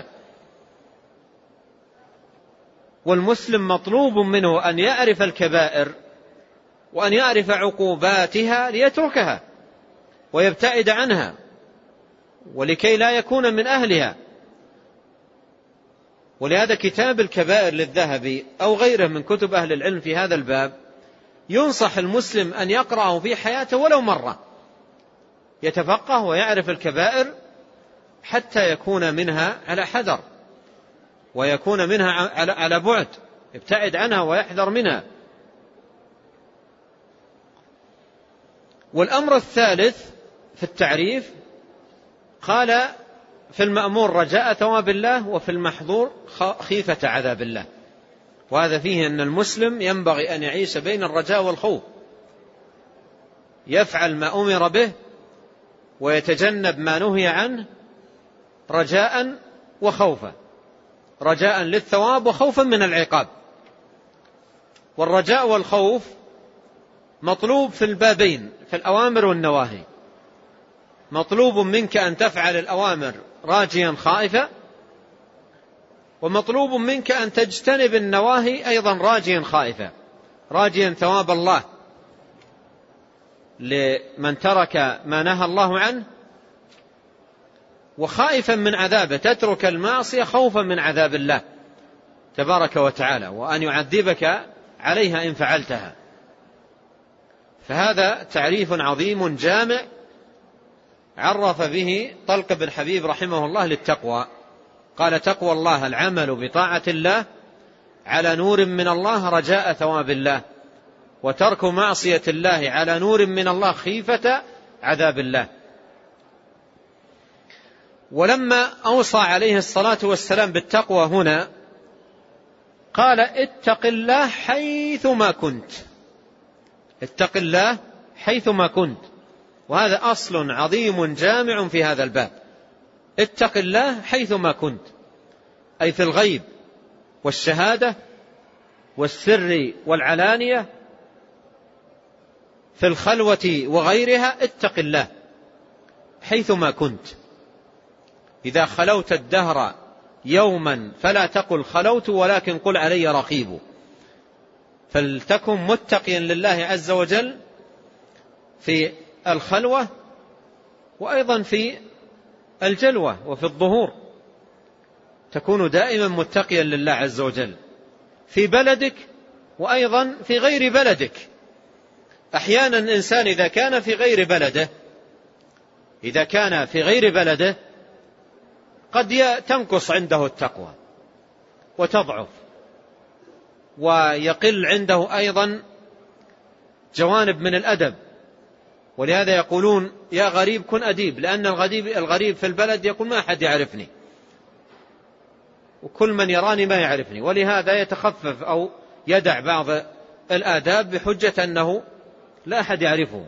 B: والمسلم مطلوب منه أن يعرف الكبائر وأن يعرف عقوباتها ليتركها ويبتعد عنها، ولكي لا يكون من أهلها. ولهذا كتاب الكبائر للذهبي أو غيره من كتب أهل العلم في هذا الباب ينصح المسلم أن يقرأه في حياته ولو مرة، يتفقه ويعرف الكبائر حتى يكون منها على حذر، ويكون منها على بعد، يبتعد عنها ويحذر منها. والأمر الثالث في التعريف قال: في المأمور رجاء ثواب الله، وفي المحظور خيفة عذاب الله. وهذا فيه أن المسلم ينبغي أن يعيش بين الرجاء والخوف، يفعل ما أمر به ويتجنب ما نهي عنه رجاء وخوفا. رجاء للثواب وخوفا من العقاب. والرجاء والخوف مطلوب في البابين، في الأوامر والنواهي. مطلوب منك أن تفعل الأوامر راجيا خائفا، ومطلوب منك أن تجتنب النواهي أيضا راجيا خائفا، راجيا ثواب الله لمن ترك ما نهى الله عنه، وخائفا من عذابه، تترك المعصية خوفا من عذاب الله تبارك وتعالى، وأن يعذبك عليها إن فعلتها. فهذا تعريف عظيم جامع عرف به طلق بن حبيب رحمه الله للتقوى. قال: تقوى الله العمل بطاعة الله على نور من الله رجاء ثواب الله، وترك معصية الله على نور من الله خيفة عذاب الله. ولما أوصى عليه الصلاة والسلام بالتقوى هنا قال: اتق الله حيثما كنت. اتق الله حيثما كنت، وهذا أصل عظيم جامع في هذا الباب. اتق الله حيثما كنت، أي في الغيب والشهادة والسر والعلانية، في الخلوة وغيرها. اتق الله حيثما كنت. إذا خلوت الدهر يوما فلا تقل خلوت، ولكن قل علي رقيب. فلتكن متقيا لله عز وجل في الخلوة، وأيضا في الجلوة وفي الظهور، تكون دائما متقيا لله عز وجل في بلدك وأيضا في غير بلدك. أحيانا الإنسان إذا كان في غير بلده إذا كان في غير بلده قد تنقص عنده التقوى وتضعف، ويقل عنده أيضا جوانب من الأدب. ولهذا يقولون: يا غريب كن أديب، لأن الغريب, الغريب في البلد يقول: ما أحد يعرفني، وكل من يراني ما يعرفني. ولهذا يتخفف أو يدع بعض الآداب بحجة أنه لا أحد يعرفه.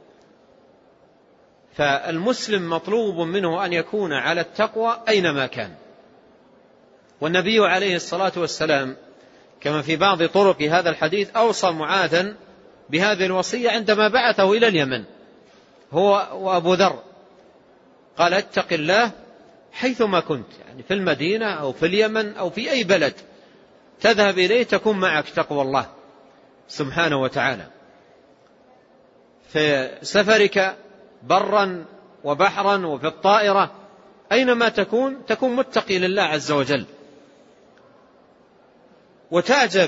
B: فالمسلم مطلوب منه أن يكون على التقوى أينما كان. والنبي عليه الصلاة والسلام كما في بعض طرق هذا الحديث أوصى معاذا بهذه الوصية عندما بعثه إلى اليمن هو وأبو ذر. قال: اتق الله حيثما كنت، يعني في المدينة أو في اليمن أو في أي بلد تذهب إليه تكون معك تقوى الله سبحانه وتعالى. في سفرك برا وبحرا وفي الطائرة أينما تكون تكون متقي لله عز وجل. وتعجب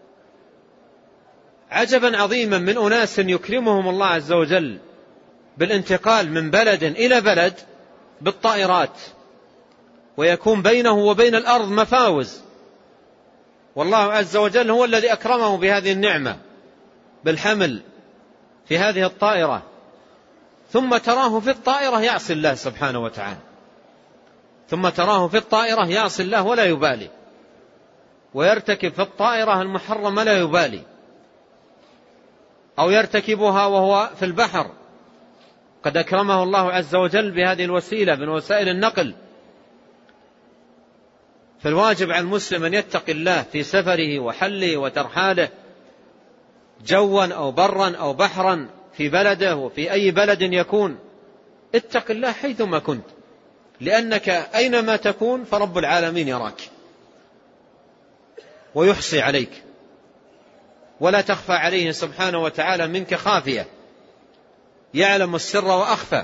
B: عجبا عظيما من أناس يكرمهم الله عز وجل بالانتقال من بلد إلى بلد بالطائرات، ويكون بينه وبين الأرض مفاوز، والله عز وجل هو الذي أكرمه بهذه النعمة بالحمل في هذه الطائرة، ثم تراه في الطائرة يعصي الله سبحانه وتعالى، ثم تراه في الطائرة يعصي الله ولا يبالي، ويرتكب في الطائرة المحرمة لا يبالي، أو يرتكبها وهو في البحر. قد أكرمه الله عز وجل بهذه الوسيلة من وسائل النقل. فالواجب على المسلم أن يتقي الله في سفره وحله وترحاله، جوا أو برا أو بحرا، في بلده وفي أي بلد يكون. اتق الله حيثما كنت، لأنك أينما تكون فرب العالمين يراك ويحصي عليك، ولا تخفى عليه سبحانه وتعالى منك خافية، يعلم السر وأخفى.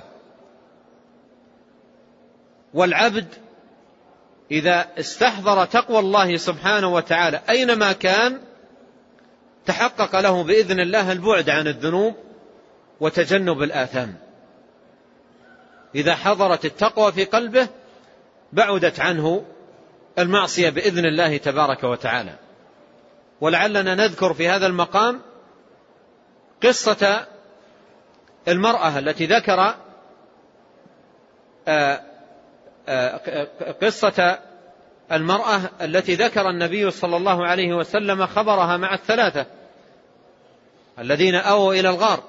B: والعبد إذا استحضر تقوى الله سبحانه وتعالى أينما كان تحقق له بإذن الله البعد عن الذنوب وتجنب الآثام. إذا حضرت التقوى في قلبه بعدت عنه المعصية بإذن الله تبارك وتعالى. ولعلنا نذكر في هذا المقام قصة المرأة التي ذكر قصة المرأة التي ذكر النبي صلى الله عليه وسلم خبرها مع الثلاثة الذين أووا إلى الغار.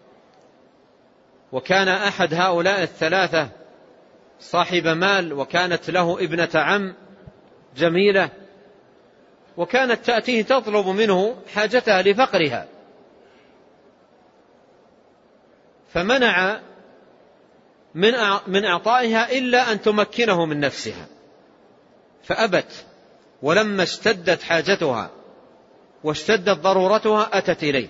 B: وكان أحد هؤلاء الثلاثة صاحب مال، وكانت له ابنة عم جميلة، وكانت تأتيه تطلب منه حاجتها لفقرها، فمنع من إعطائها إلا أن تمكنه من نفسها، فأبت. ولما اشتدت حاجتها واشتدت ضرورتها أتت إليه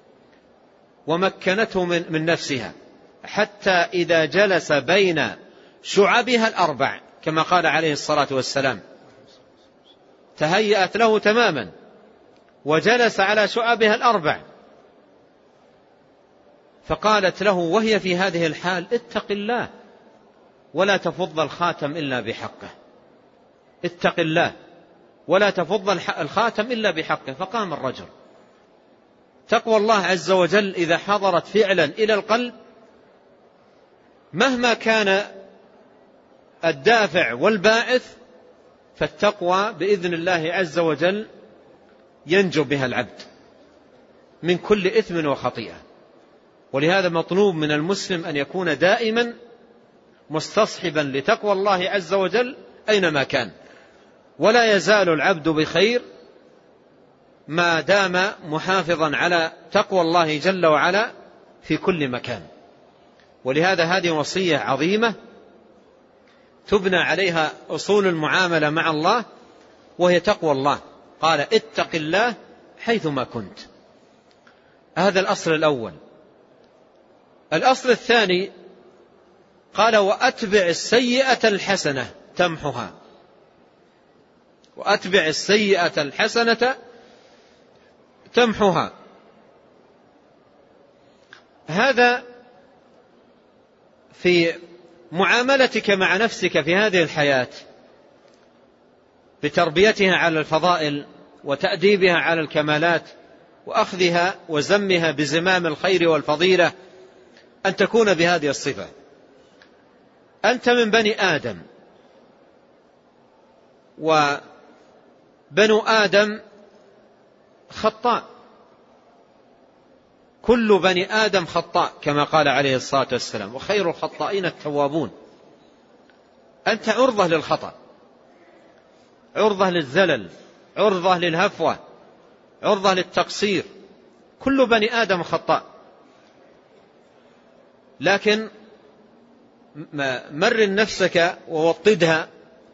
B: ومكنته من, من نفسها، حتى إذا جلس بين شعبها الأربع كما قال عليه الصلاة والسلام، تهيأت له تماما وجلس على شعبها الأربع، فقالت له وهي في هذه الحال: اتق الله ولا تفض الخاتم إلا بحقه، اتق الله ولا تفض الخاتم إلا بحقه. فقام الرجل. تقوى الله عز وجل إذا حضرت فعلا إلى القلب مهما كان الدافع والباعث، فالتقوى بإذن الله عز وجل ينجو بها العبد من كل إثم وخطيئة. ولهذا مطلوب من المسلم أن يكون دائما مستصحبا لتقوى الله عز وجل أينما كان، ولا يزال العبد بخير ما دام محافظا على تقوى الله جل وعلا في كل مكان. ولهذا هذه وصية عظيمة تبنى عليها أصول المعاملة مع الله، وهي تقوى الله. قال: اتق الله حيثما كنت. هذا الأصل الأول. الأصل الثاني قال: وأتبع السيئة الحسنة تمحها. وأتبع السيئة الحسنة تمحها. هذا في معاملتك مع نفسك في هذه الحياة، بتربيتها على الفضائل وتأديبها على الكمالات وأخذها وزمها بزمام الخير والفضيلة، أن تكون بهذه الصفة. أنت من بني آدم، وبنو آدم خطاء، كل بني آدم خطاء كما قال عليه الصلاة والسلام: وخير الخطائين التوابون. أنت عرضة للخطأ، عرضة للزلل، عرضة للهفوة، عرضة للتقصير. كل بني آدم خطاء، لكن مرن نفسك ووطدها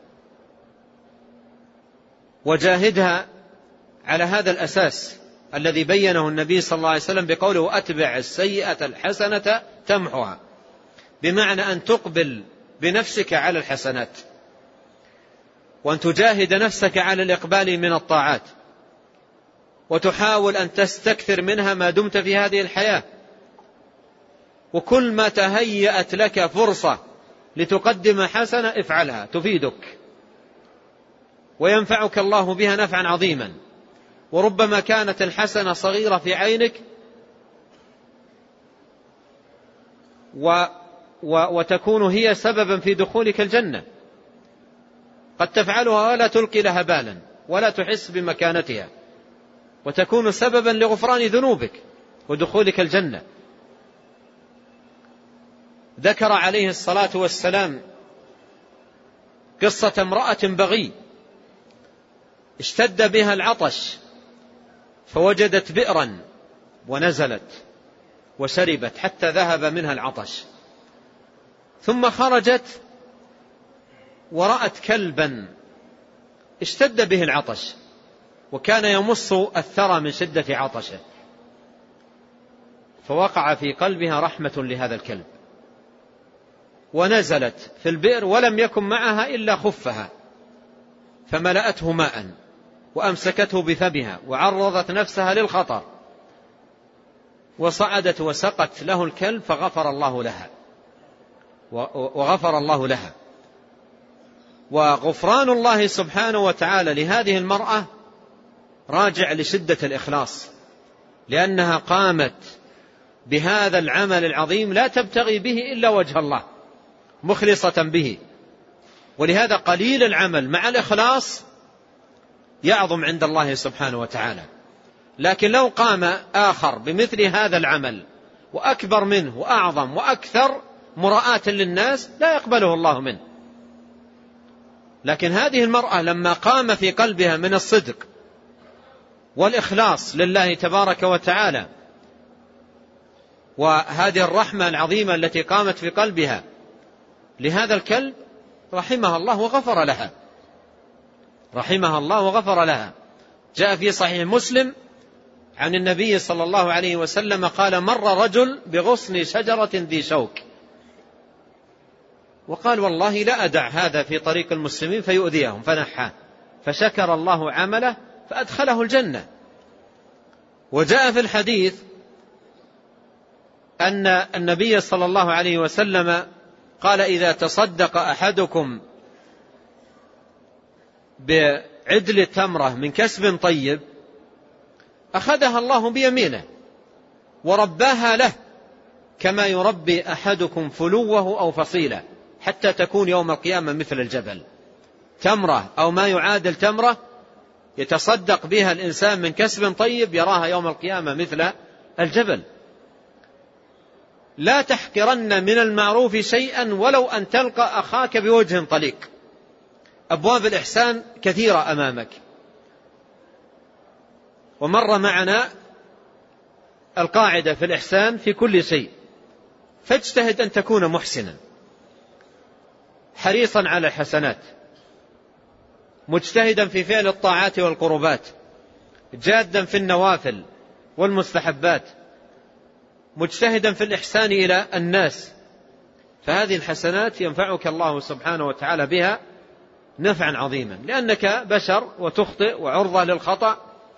B: وجاهدها على هذا الأساس الذي بينه النبي صلى الله عليه وسلم بقوله: أتبع السيئة الحسنة تمحها، بمعنى أن تقبل بنفسك على الحسنات، وأن تجاهد نفسك على الإقبال من الطاعات، وتحاول أن تستكثر منها ما دمت في هذه الحياة. وكل ما تهيأت لك فرصة لتقدم حسنة افعلها، تفيدك وينفعك الله بها نفعا عظيما. وربما كانت الحسنة صغيرة في عينك و و وتكون هي سببا في دخولك الجنة. قد تفعلها ولا تلقي لها بالا ولا تحس بمكانتها، وتكون سببا لغفران ذنوبك ودخولك الجنة. ذكر عليه الصلاة والسلام قصة امرأة بغي اشتد بها العطش، فوجدت بئرا ونزلت وشربت حتى ذهب منها العطش، ثم خرجت ورأت كلبا اشتد به العطش وكان يمص الثرى من شدة عطشه، فوقع في قلبها رحمة لهذا الكلب، ونزلت في البئر ولم يكن معها إلا خفها، فملأته ماء وأمسكته بفمها وعرضت نفسها للخطر، وصعدت وسقت له الكلب فغفر الله لها وغفر الله لها. وغفران الله سبحانه وتعالى لهذه المرأة راجع لشدة الإخلاص، لأنها قامت بهذا العمل العظيم لا تبتغي به إلا وجه الله، مخلصة به. ولهذا قليل العمل مع الإخلاص يعظم عند الله سبحانه وتعالى. لكن لو قام آخر بمثل هذا العمل وأكبر منه وأعظم وأكثر مراءة للناس لا يقبله الله منه. لكن هذه المرأة لما قام في قلبها من الصدق والإخلاص لله تبارك وتعالى، وهذه الرحمة العظيمة التي قامت في قلبها لهذا الكلب، رحمها الله وغفر لها، رحمها الله وغفر لها. جاء في صحيح مسلم عن النبي صلى الله عليه وسلم قال: مر رجل بغصن شجرة ذي شوك، وقال: والله لا أدع هذا في طريق المسلمين فيؤذيهم، فنحاه، فشكر الله عمله فأدخله الجنة. وجاء في الحديث أن النبي صلى الله عليه وسلم قال: إذا تصدق أحدكم بعدل تمرة من كسب طيب أخذها الله بيمينه ورباها له كما يربي أحدكم فلوه أو فصيله حتى تكون يوم القيامة مثل الجبل. تمرة أو ما يعادل تمرة يتصدق بها الإنسان من كسب طيب يراها يوم القيامة مثل الجبل. لا تحقرن من المعروف شيئا ولو أن تلقى أخاك بوجه طليق. أبواب الإحسان كثيرة أمامك، ومر معنا القاعدة في الإحسان في كل شيء، فاجتهد أن تكون محسنا حريصا على الحسنات، مجتهدا في فعل الطاعات والقربات، جادا في النوافل والمستحبات، مجتهدا في الإحسان إلى الناس، فهذه الحسنات ينفعك الله سبحانه وتعالى بها نفعا عظيما، لأنك بشر وتخطئ وعرضة للخطأ،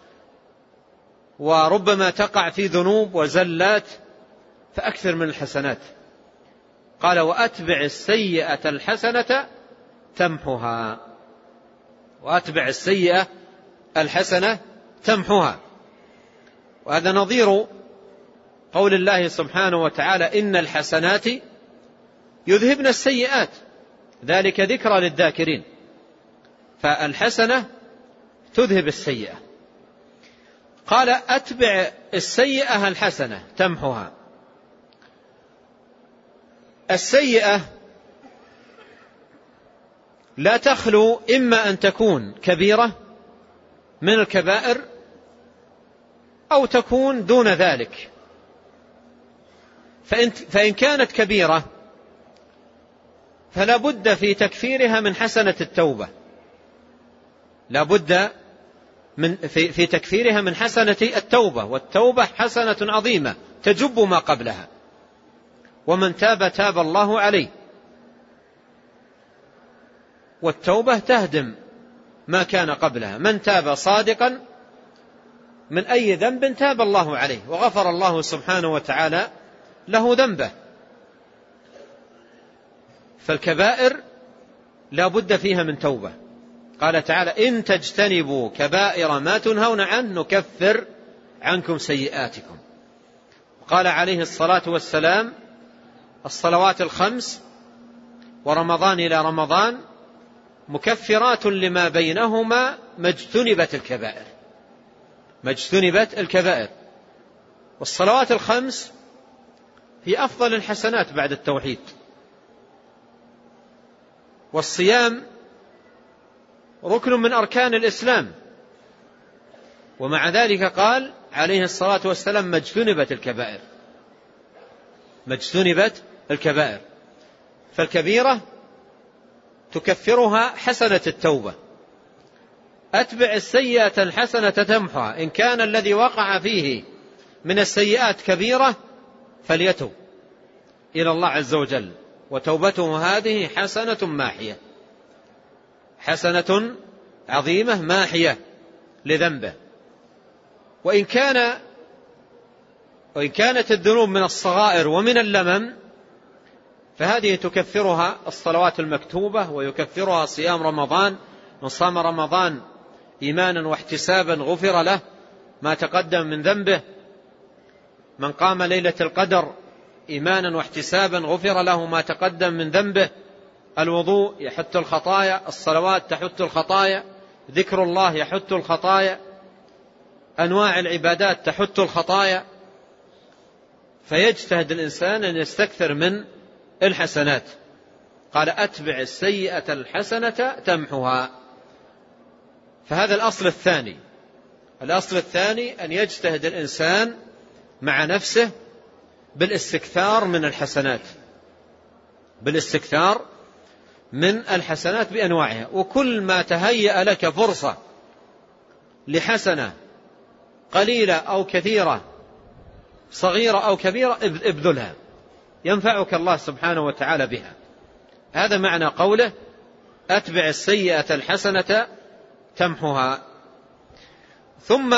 B: وربما تقع في ذنوب وزلات، فأكثر من الحسنات. قال: وأتبع السيئة الحسنة تمحها، وأتبع السيئة الحسنة تمحها. وهذا نظير قول الله سبحانه وتعالى: إن الحسنات يذهبن السيئات ذلك ذكرى للذاكرين. فالحسنة تذهب السيئة. قال: أتبع السيئة الحسنة تمحها. السيئة لا تخلو إما أن تكون كبيرة من الكبائر أو تكون دون ذلك. فإن, فإن كانت كبيرة فلا بد في تكفيرها من حسنة التوبة، لا بد من في, في تكفيرها من حسنة التوبة، والتوبة حسنة عظيمة تجب ما قبلها، ومن تاب تاب الله عليه، والتوبة تهدم ما كان قبلها. من تاب صادقا من أي ذنب تاب الله عليه وغفر الله سبحانه وتعالى له ذنبه. فالكبائر لا بد فيها من توبة. قال تعالى: إن تجتنبوا كبائر ما تنهون عنه نكفر عنكم سيئاتكم. قال عليه الصلاة والسلام: الصلوات الخمس ورمضان إلى رمضان مكفرات لما بينهما ما اجتنبت الكبائر، ما اجتنبت الكبائر. والصلوات الخمس هي أفضل الحسنات بعد التوحيد. والصيام ركن من أركان الإسلام، ومع ذلك قال عليه الصلاة والسلام: ما اجتنبت الكبائر، ما اجتنبت الكبائر. فالكبيرة تكفرها حسنة التوبة. أتبع السيئة الحسنة تمحها. إن كان الذي وقع فيه من السيئات كبيرة فليتوب إلى الله عز وجل، وتوبته هذه حسنة ماحية، حسنة عظيمة ماحية لذنبه. وإن كان وإن كانت الذنوب من الصغائر ومن اللمم فهذه تكفرها الصلوات المكتوبة، ويكفرها صيام رمضان. من صام رمضان إيمانا واحتسابا غفر له ما تقدم من ذنبه. من قام ليلة القدر إيمانا واحتسابا غفر له ما تقدم من ذنبه. الوضوء يحت الخطايا، الصلوات تحت الخطايا، ذكر الله يحت الخطايا، أنواع العبادات تحت الخطايا. فيجتهد الإنسان أن يستكثر من الحسنات. قال أتبع السيئة الحسنة تمحها. فهذا الأصل الثاني. الأصل الثاني أن يجتهد الإنسان مع نفسه بالاستكثار من الحسنات، بالاستكثار من الحسنات بأنواعها. وكل ما تهيأ لك فرصة لحسنة قليلة أو كثيرة، صغيرة أو كبيرة، ابذلها، ينفعك الله سبحانه وتعالى بها. هذا معنى قوله أتبع السيئة الحسنة تمحها. ثم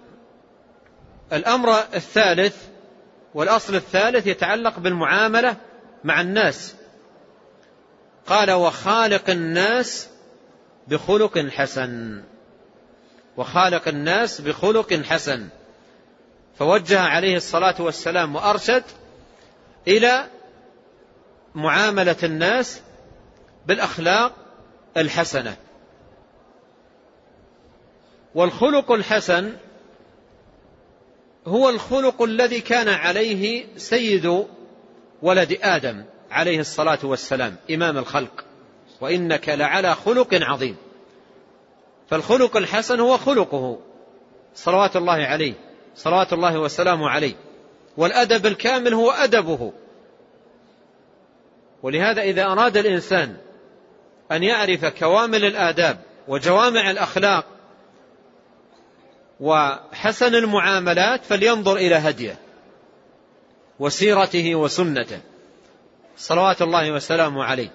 B: الأمر الثالث والأصل الثالث يتعلق بالمعاملة مع الناس. قال وخالق الناس بخلق حسن، وخالق الناس بخلق حسن. فوجه عليه الصلاة والسلام وأرشد إلى معاملة الناس بالأخلاق الحسنة. والخلق الحسن هو الخلق الذي كان عليه سيد ولد آدم عليه الصلاة والسلام إمام الخلق، وإنك لعلى خلق عظيم. فالخلق الحسن هو خلقه صلوات الله عليه، صلوات الله وسلامه عليه. والأدب الكامل هو أدبه. ولهذا إذا أراد الإنسان أن يعرف كوامل الآداب وجوامع الأخلاق وحسن المعاملات فلينظر إلى هديه وسيرته وسنته صلوات الله وسلامه عليه.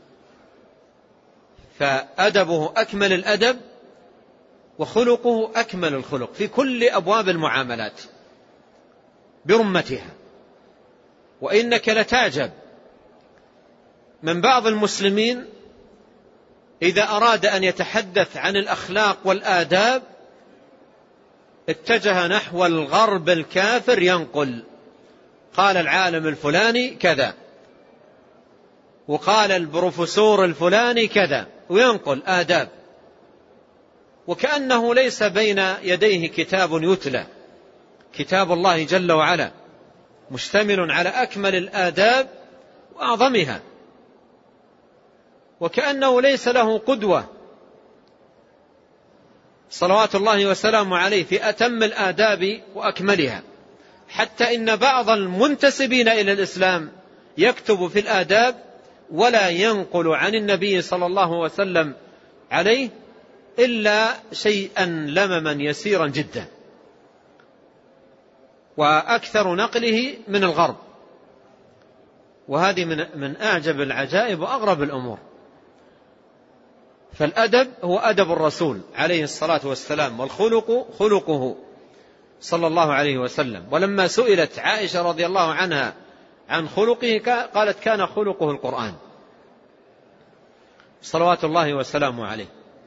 B: فأدبه أكمل الأدب وخلقه أكمل الخلق في كل أبواب المعاملات برمتها. وإنك لتعجب من بعض المسلمين إذا أراد أن يتحدث عن الأخلاق والآداب اتجه نحو الغرب الكافر ينقل، قال العالم الفلاني كذا، وقال البروفيسور الفلاني كذا، وينقل آداب، وكأنه ليس بين يديه كتاب يتلى، كتاب الله جل وعلا مشتمل على أكمل الآداب وأعظمها، وكأنه ليس له قدوة صلوات الله وسلامه عليه في أتم الآداب وأكملها. حتى إن بعض المنتسبين إلى الإسلام يكتب في الآداب ولا ينقل عن النبي صلى الله وسلم عليه إلا شيئا لمما يسيرا جدا، وأكثر نقله من الغرب. وهذه من من أعجب العجائب وأغرب الأمور. فالأدب هو أدب الرسول عليه الصلاة والسلام، والخلق خلقه صلى الله عليه وسلم. ولما سئلت عائشة رضي الله عنها عن خلقه قالت كان خلقه القرآن صلوات الله وسلامه عليه.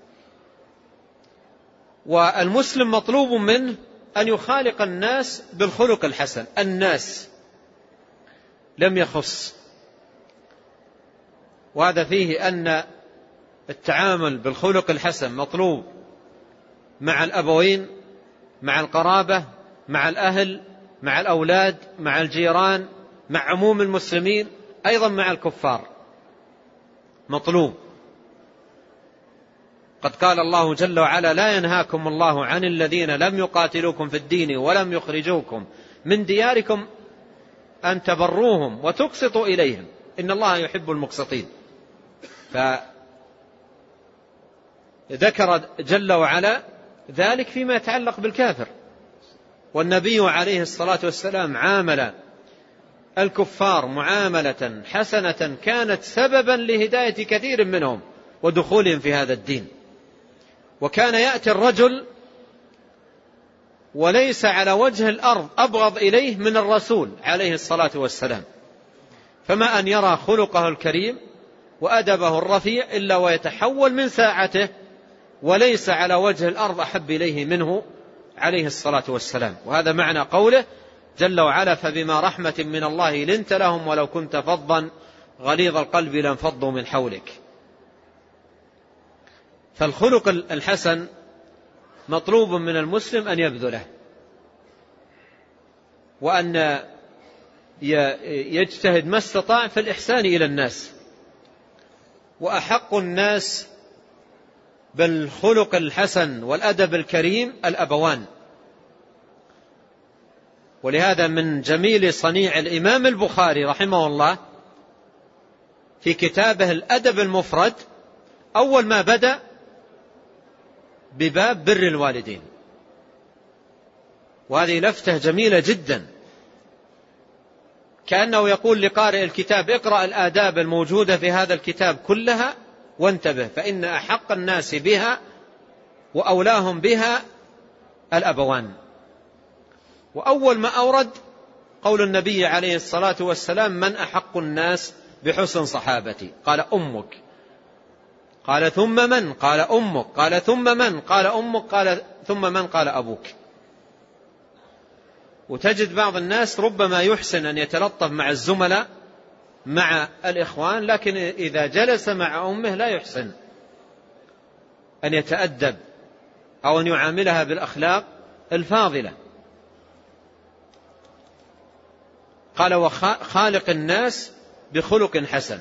B: والمسلم مطلوب منه أن يخالق الناس بالخلق الحسن، الناس لم يخص. وهذا فيه أن التعامل بالخلق الحسن مطلوب مع الأبوين، مع القرابة، مع الأهل، مع الأولاد، مع الجيران، مع عموم المسلمين، أيضا مع الكفار مطلوب. قد قال الله جل وعلا لا ينهاكم الله عن الذين لم يقاتلوكم في الدين ولم يخرجوكم من دياركم أن تبروهم وتقسطوا إليهم إن الله يحب المقسطين. فذكر جل وعلا ذلك فيما يتعلق بالكافر. والنبي عليه الصلاة والسلام عامل الكفار معاملة حسنة كانت سببا لهداية كثير منهم ودخولهم في هذا الدين. وكان يأتي الرجل وليس على وجه الأرض أبغض إليه من الرسول عليه الصلاة والسلام، فما أن يرى خلقه الكريم وأدبه الرفيع إلا ويتحول من ساعته، وليس على وجه الأرض أحب إليه منه عليه الصلاة والسلام. وهذا معنى قوله جل وعلا فبما رحمة من الله لنت لهم ولو كنت فظا غليظ القلب لانفضوا من حولك. فالخلق الحسن مطلوب من المسلم أن يبذله، وأن يجتهد ما استطاع في الإحسان إلى الناس وأحق الناس بالخلق الحسن والأدب الكريم الأبوان. ولهذا من جميل صنيع الإمام البخاري رحمه الله في كتابه الأدب المفرد أول ما بدأ بباب بر الوالدين، وهذه لفتة جميلة جدا، كأنه يقول لقارئ الكتاب اقرأ الآداب الموجودة في هذا الكتاب كلها وانتبه، فإن أحق الناس بها وأولاهم بها الأبوان. وأول ما أورد قول النبي عليه الصلاة والسلام من أحق الناس بحسن صحابتي؟ قال أمك، قال ثم من؟ قال أمك، قال ثم من؟ قال أمك، قال ثم من؟ قال أبوك. وتجد بعض الناس ربما يحسن أن يتلطف مع الزملاء مع الإخوان، لكن إذا جلس مع أمه لا يحسن أن يتأدب أو أن يعاملها بالأخلاق الفاضلة. قال وخالق الناس بخلق حسن،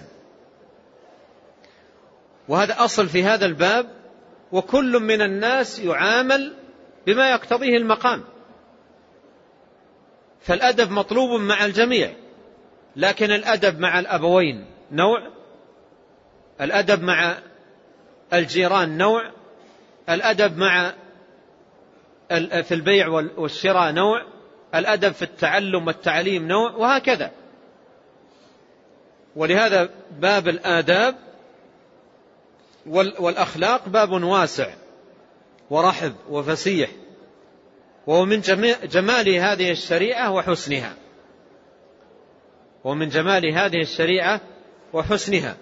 B: وهذا أصل في هذا الباب، وكل من الناس يعامل بما يقتضيه المقام، فالأدب مطلوب مع الجميع، لكن الأدب مع الأبوين نوع، الأدب مع الجيران نوع، الأدب مع في البيع والشراء نوع، الأدب في التعلم والتعليم نوع، وهكذا. ولهذا باب الآداب والأخلاق باب واسع ورحب وفسيح، ومن جمال هذه الشريعة وحسنها، ومن جمال هذه الشريعة وحسنها.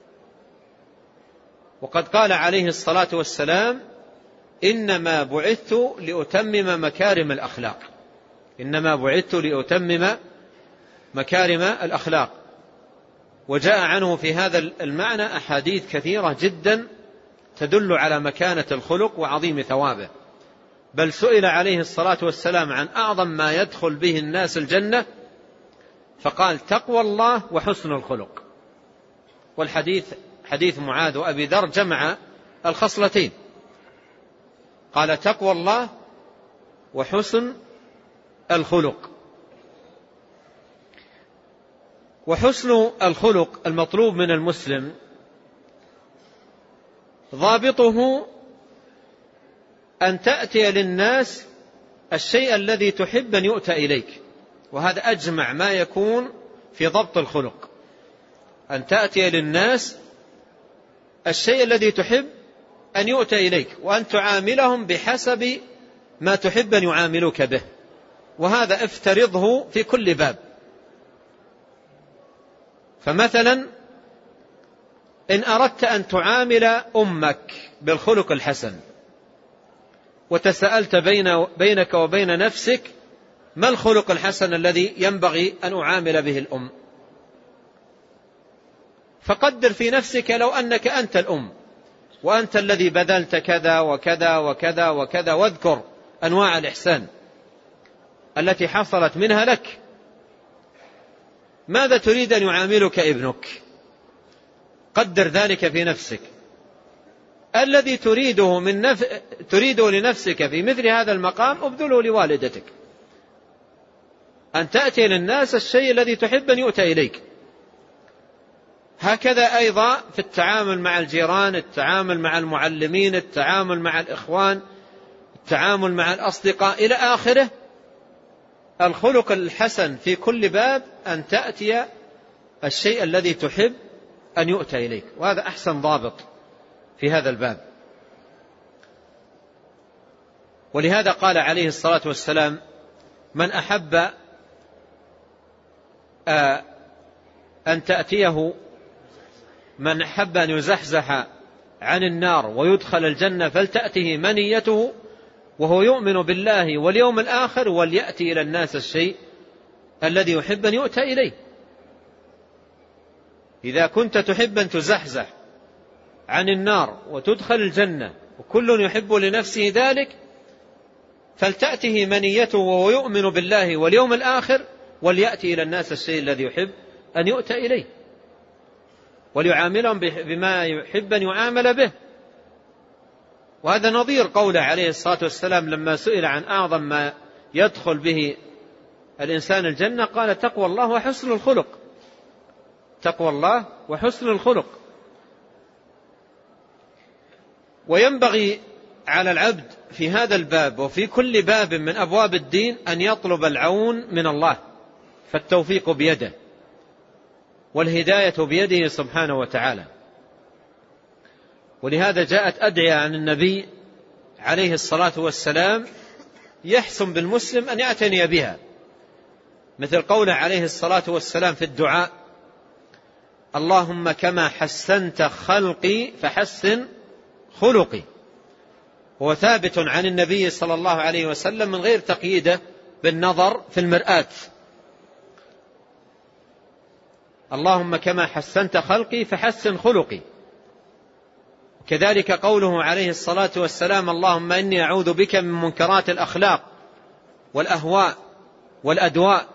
B: وقد قال عليه الصلاة والسلام إنما بعثت لأتمم مكارم الأخلاق، إنما بعثت لأتمم مكارم الأخلاق. وجاء عنه في هذا المعنى أحاديث كثيرة جدا تدل على مكانة الخلق وعظيم ثوابه، بل سئل عليه الصلاة والسلام عن أعظم ما يدخل به الناس الجنة فقال تقوى الله وحسن الخلق. والحديث حديث معاذ وأبي ذر جمع الخصلتين، قال تقوى الله وحسن الخلق. وحسن الخلق المطلوب من المسلم ضابطه أن تأتي للناس الشيء الذي تحب أن يؤتى إليك، وهذا أجمع ما يكون في ضبط الخلق، أن تأتي للناس الشيء الذي تحب أن يؤتى إليك، وأن تعاملهم بحسب ما تحب أن يعاملوك به، وهذا افترضه في كل باب. فمثلا إن أردت أن تعامل أمك بالخلق الحسن وتساءلت بين بينك وبين نفسك ما الخلق الحسن الذي ينبغي أن أعامل به الأم، فقدر في نفسك لو أنك أنت الأم وأنت الذي بذلت كذا وكذا وكذا وكذا، واذكر أنواع الإحسان التي حصلت منها لك، ماذا تريد أن يعاملك ابنك؟ قدر ذلك في نفسك. الذي تريده من نف... تريده لنفسك في مثل هذا المقام ابذله لوالدتك، أن تأتي للناس الشيء الذي تحب أن يؤتى إليك. هكذا أيضا في التعامل مع الجيران، التعامل مع المعلمين، التعامل مع الإخوان، التعامل مع الأصدقاء إلى آخره. الخلق الحسن في كل باب أن تأتي الشيء الذي تحب أن يؤتى إليك، وهذا أحسن ضابط في هذا الباب. ولهذا قال عليه الصلاة والسلام من أحب أن تأتيه من أحب أن يزحزح عن النار ويدخل الجنة فلتأته منيته وهو يؤمن بالله واليوم الآخر وليأتي إلى الناس الشيء الذي يحب أن يؤتى إليه. إذا كنت تحب أن تزحزح عن النار وتدخل الجنة وكل يحب لنفسه ذلك فلتأته منيته وهو يؤمن بالله واليوم الآخر وليأتي إلى الناس الشيء الذي يحب أن يؤتى إليه. وليعاملهم بما يحب أن يعامل به. وهذا نظير قوله عليه الصلاة والسلام لما سئل عن أعظم ما يدخل به الإنسان الجنة قال تقوى الله وحسن الخلق. تقوى الله وحسن الخلق. وينبغي على العبد في هذا الباب وفي كل باب من أبواب الدين أن يطلب العون من الله، فالتوفيق بيده والهداية بيده سبحانه وتعالى. ولهذا جاءت أدعية عن النبي عليه الصلاة والسلام يحسن بالمسلم أن يعتني بها، مثل قوله عليه الصلاة والسلام في الدعاء اللهم كما حسنت خلقي فحسن خلقي. هو ثابت عن النبي صلى الله عليه وسلم من غير تقييده بالنظر في المرآة. اللهم كما حسنت خلقي فحسن خلقي. كذلك قوله عليه الصلاة والسلام اللهم إني أعوذ بك من منكرات الأخلاق والأهواء والأدواء.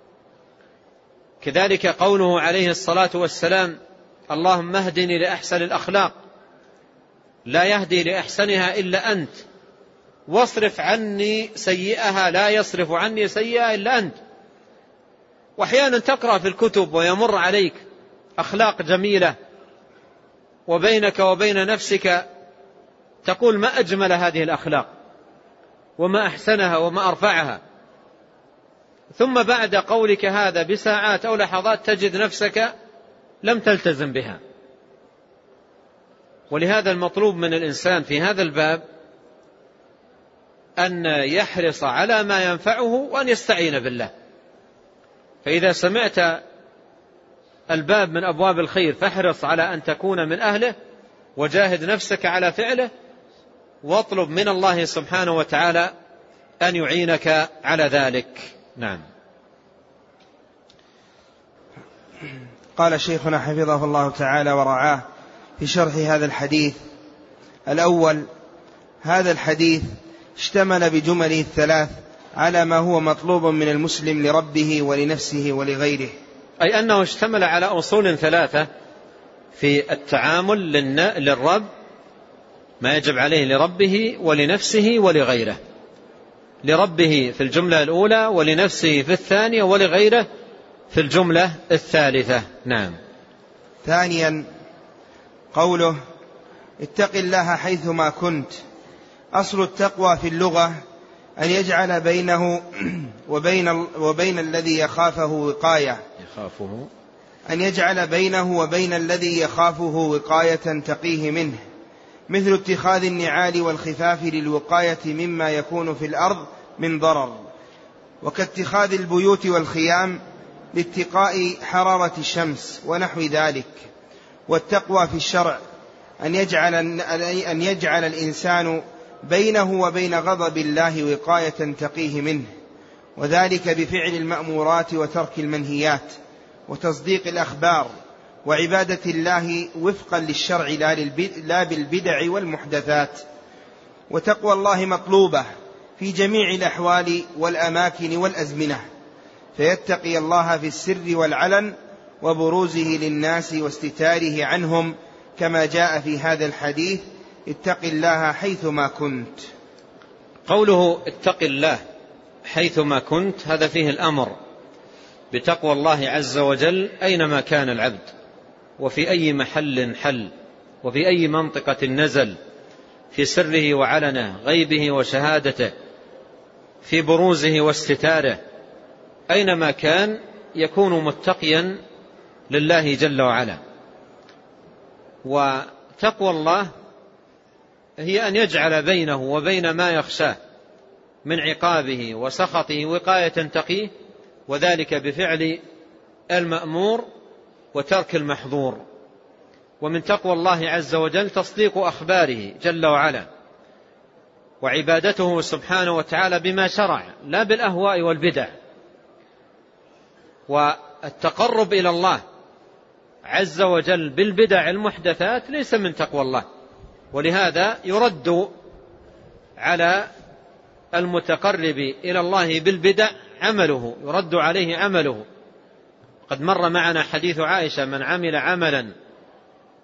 B: كذلك قوله عليه الصلاة والسلام اللهم اهدني لأحسن الأخلاق لا يهدي لأحسنها إلا أنت، واصرف عني سيئها لا يصرف عني سيئها إلا أنت. وأحيانا تقرأ في الكتب ويمر عليك أخلاق جميلة وبينك وبين نفسك تقول ما أجمل هذه الأخلاق وما أحسنها وما أرفعها، ثم بعد قولك هذا بساعات أو لحظات تجد نفسك لم تلتزم بها. ولهذا المطلوب من الإنسان في هذا الباب أن يحرص على ما ينفعه وأن يستعين بالله. فإذا سمعت الباب من أبواب الخير فاحرص على أن تكون من أهله وجاهد نفسك على فعله، واطلب من الله سبحانه وتعالى أن يعينك على ذلك. نعم.
A: قال شيخنا حفظه الله تعالى ورعاه في شرح هذا الحديث: الأول، هذا الحديث اشتمل بجمله الثلاث على ما هو مطلوب من المسلم لربه ولنفسه ولغيره،
B: أي أنه اشتمل على أصول ثلاثة في التعامل للرب، ما يجب عليه لربه ولنفسه ولغيره. لربه في الجملة الأولى، ولنفسه في الثانية، ولغيره في الجملة الثالثة. نعم.
A: ثانيا، قوله اتق الله حيثما كنت. أصل التقوى في اللغة أن يجعل بينه وبين, وبين الذي يخافه وقاية
B: يخافه
A: أن يجعل بينه وبين الذي يخافه وقاية تقيه منه، مثل اتخاذ النعال والخفاف للوقاية مما يكون في الأرض من ضرر، وكاتخاذ البيوت والخيام لاتقاء حرارة الشمس ونحو ذلك. والتقوى في الشرع أن يجعل, أن يجعل الإنسان بينه وبين غضب الله وقاية تقيه منه، وذلك بفعل المأمورات وترك المنهيات وتصديق الأخبار وعبادة الله وفقا للشرع لا بالبدع والمحدثات. وتقوى الله مطلوبة في جميع الأحوال والأماكن والأزمنة، فيتقي الله في السر والعلن وبروزه للناس واستتاره عنهم، كما جاء في هذا الحديث اتق الله حيثما كنت.
B: قوله اتق الله حيثما كنت هذا فيه الأمر بتقوى الله عز وجل أينما كان العبد، وفي أي محل حل، وفي أي منطقة نزل، في سره وعلنه، غيبه وشهادته، في بروزه واستتاره، أينما كان يكون متقيا لله جل وعلا. وتقوى الله هي أن يجعل بينه وبين ما يخشاه من عقابه وسخطه وقاية تقيه، وذلك بفعل المأمور وترك المحظور. ومن تقوى الله عز وجل تصديق أخباره جل وعلا، وعبادته سبحانه وتعالى بما شرع لا بالأهواء والبدع. والتقرب إلى الله عز وجل بالبدع المحدثات ليس من تقوى الله، ولهذا يرد على المتقرب إلى الله بالبدع عمله، يرد عليه عمله. قد مر معنا حديث عائشة: من عمل عملا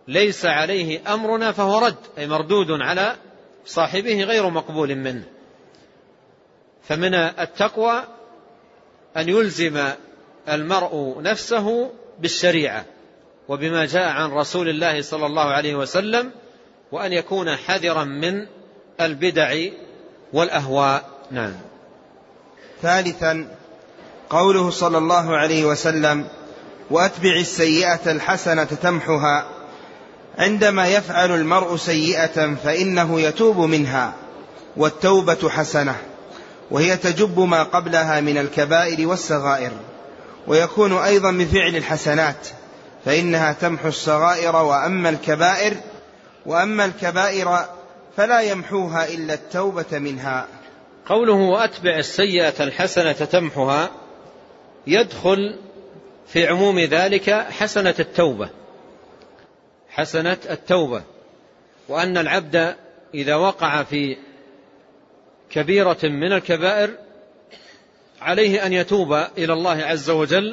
B: ليس عليه أمرنا فهو رد، أي مردود على صاحبه غير مقبول منه. فمن التقوى أن يلزم المرء نفسه بالشريعة وبما جاء عن رسول الله صلى الله عليه وسلم، وأن يكون حذرا من البدع والأهواء. نعم.
A: ثالثا قوله صلى الله عليه وسلم: وأتبع السيئة الحسنة تمحها. عندما يفعل المرء سيئة فإنه يتوب منها، والتوبة حسنة، وهي تجب ما قبلها من الكبائر والصغائر. ويكون أيضا بفعل الحسنات، فإنها تمحو الصغائر وأما الكبائر وأما الكبائر فلا يمحوها إلا التوبة منها.
B: قوله وأتبع السيئة الحسنة تمحها يدخل في عموم ذلك حسنة التوبة، حسنة التوبة، وأن العبد إذا وقع في كبيرة من الكبائر عليه أن يتوب إلى الله عز وجل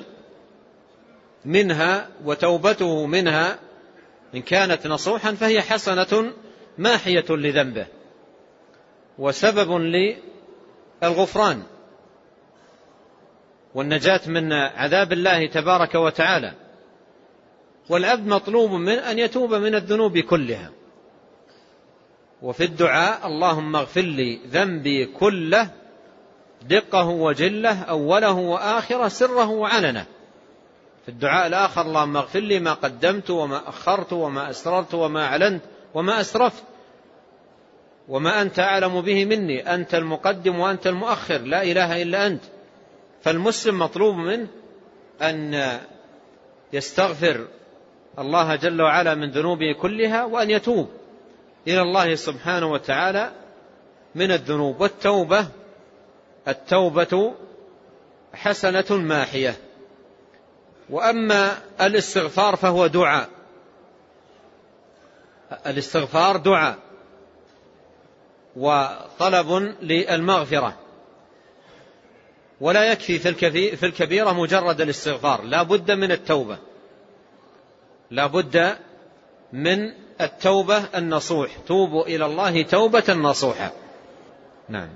B: منها، وتوبته منها إن كانت نصوحا فهي حسنة ماحية لذنبه وسبب للغفران والنجاة من عذاب الله تبارك وتعالى. والعبد مطلوب من أن يتوب من الذنوب كلها. وفي الدعاء: اللهم اغفر لي ذنبي كله دقه وجله أوله وآخره سره وعلنه. في الدعاء الآخر: اللهم اغفر لي ما قدمت وما أخرت وما أسررت وما أعلنت وما أسرفت وما أنت أعلم به مني، أنت المقدم وأنت المؤخر، لا إله إلا أنت. فالمسلم مطلوب منه أن يستغفر الله جل وعلا من ذنوبه كلها، وأن يتوب إلى الله سبحانه وتعالى من الذنوب. والتوبة التوبة حسنة ماحية. وأما الاستغفار فهو دعاء، الاستغفار دعاء وطلب للمغفرة، ولا يكفي في الكبيرة مجرد الاستغفار، لا بد من التوبة، لا بد من التوبة النصوح. توبوا إلى الله توبة نصوحة. نعم.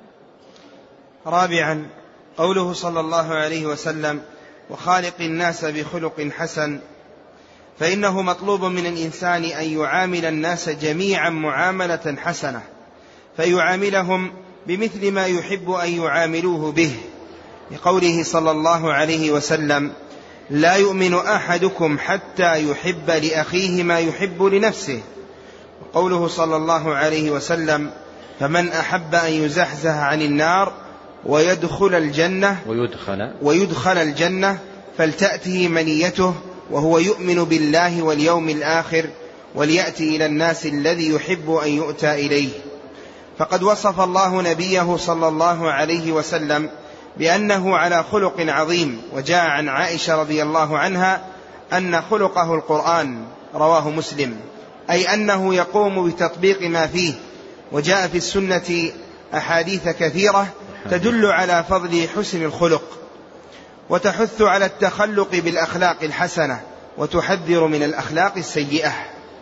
A: رابعا قوله صلى الله عليه وسلم: وخالق الناس بخلق حسن. فإنه مطلوب من الإنسان أن يعامل الناس جميعا معاملة حسنة، فيعاملهم بمثل ما يحب أن يعاملوه به، لقوله صلى الله عليه وسلم: لا يؤمن أحدكم حتى يحب لأخيه ما يحب لنفسه. وقوله صلى الله عليه وسلم: فمن أحب أن يزحزح عن النار ويدخل الجنة
B: ويدخل,
A: ويدخل الجنة فلتأته منيته وهو يؤمن بالله واليوم الآخر وليأتي إلى الناس الذي يحب أن يؤتى إليه. فقد وصف الله نبيه صلى الله عليه وسلم بأنه على خلق عظيم. وجاء عن عائشة رضي الله عنها أن خلقه القرآن، رواه مسلم، أي أنه يقوم بتطبيق ما فيه. وجاء في السنة أحاديث كثيرة تدل على فضل حسن الخلق، وتحث على التخلق بالأخلاق الحسنة، وتحذر من الأخلاق السيئة.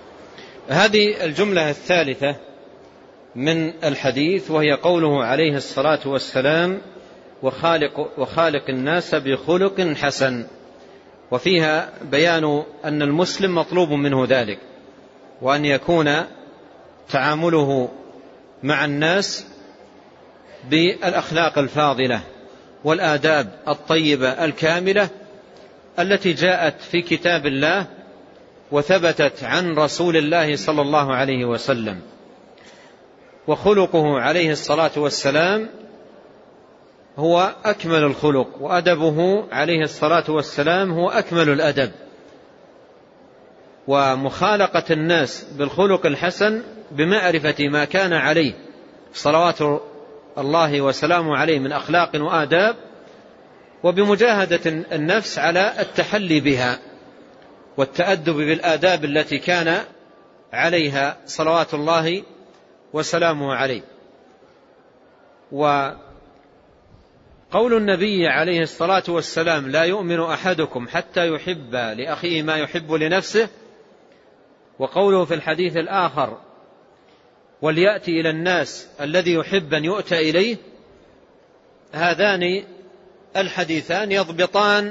B: هذه الجملة الثالثة من الحديث، وهي قوله عليه الصلاة والسلام: وخالق, وخالق الناس بخلق حسن. وفيها بيان أن المسلم مطلوب منه ذلك، وأن يكون تعامله مع الناس بالأخلاق الفاضلة والآداب الطيبة الكاملة التي جاءت في كتاب الله وثبتت عن رسول الله صلى الله عليه وسلم. وخلقه عليه الصلاة والسلام هو أكمل الخلق، وأدبه عليه الصلاة والسلام هو أكمل الأدب. ومخالقة الناس بالخلق الحسن بمعرفة ما كان عليه صلوات الله وسلامه عليه من أخلاق وآداب، وبمجاهدة النفس على التحلي بها والتأدب بالآداب التي كان عليها صلوات الله وسلامه عليه. وقول النبي عليه الصلاة والسلام: لا يؤمن أحدكم حتى يحب لأخيه ما يحب لنفسه، وقوله في الحديث الآخر وليأتي إلى الناس الذي يحب أن يؤتى إليه، هذان الحديثان يضبطان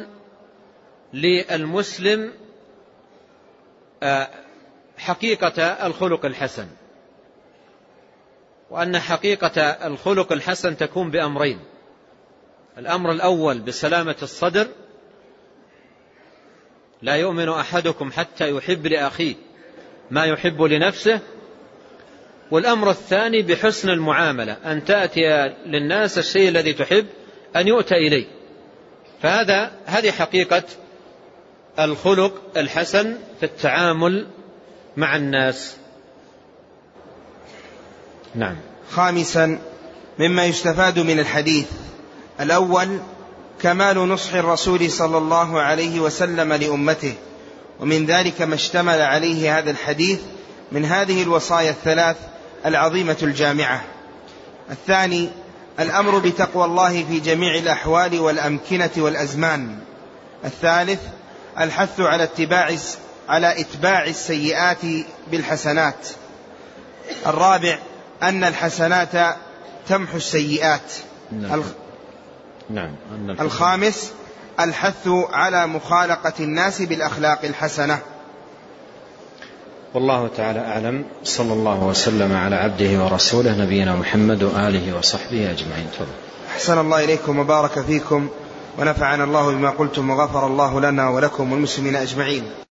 B: للمسلم حقيقة الخلق الحسن، وأن حقيقة الخلق الحسن تكون بأمرين: الأمر الأول بسلامة الصدر، لا يؤمن أحدكم حتى يحب لأخيه ما يحب لنفسه، والأمر الثاني بحسن المعاملة، أن تأتي للناس الشيء الذي تحب أن يؤتى إليه. فهذا هذه حقيقة الخلق الحسن في التعامل مع الناس. نعم.
A: خامسا مما يستفاد من الحديث: الأول كمال نصح الرسول صلى الله عليه وسلم لأمته، ومن ذلك ما اشتمل عليه هذا الحديث من هذه الوصايا الثلاث العظيمة الجامعة. الثاني الأمر بتقوى الله في جميع الأحوال والأمكنة والأزمان. الثالث الحث على اتباع على إتباع السيئات بالحسنات. الرابع أن الحسنات تمحو السيئات.
B: نعم. نعم.
A: الخامس الحث على مخالقة الناس بالأخلاق الحسنة.
B: والله تعالى أعلم. صلى الله وسلم على عبده ورسوله نبينا محمد وآله وصحبه أجمعين.
A: أحسن الله إليكم وبارك فيكم، ونفعنا الله بما قلتم، وغفر الله لنا ولكم والمسلمين أجمعين.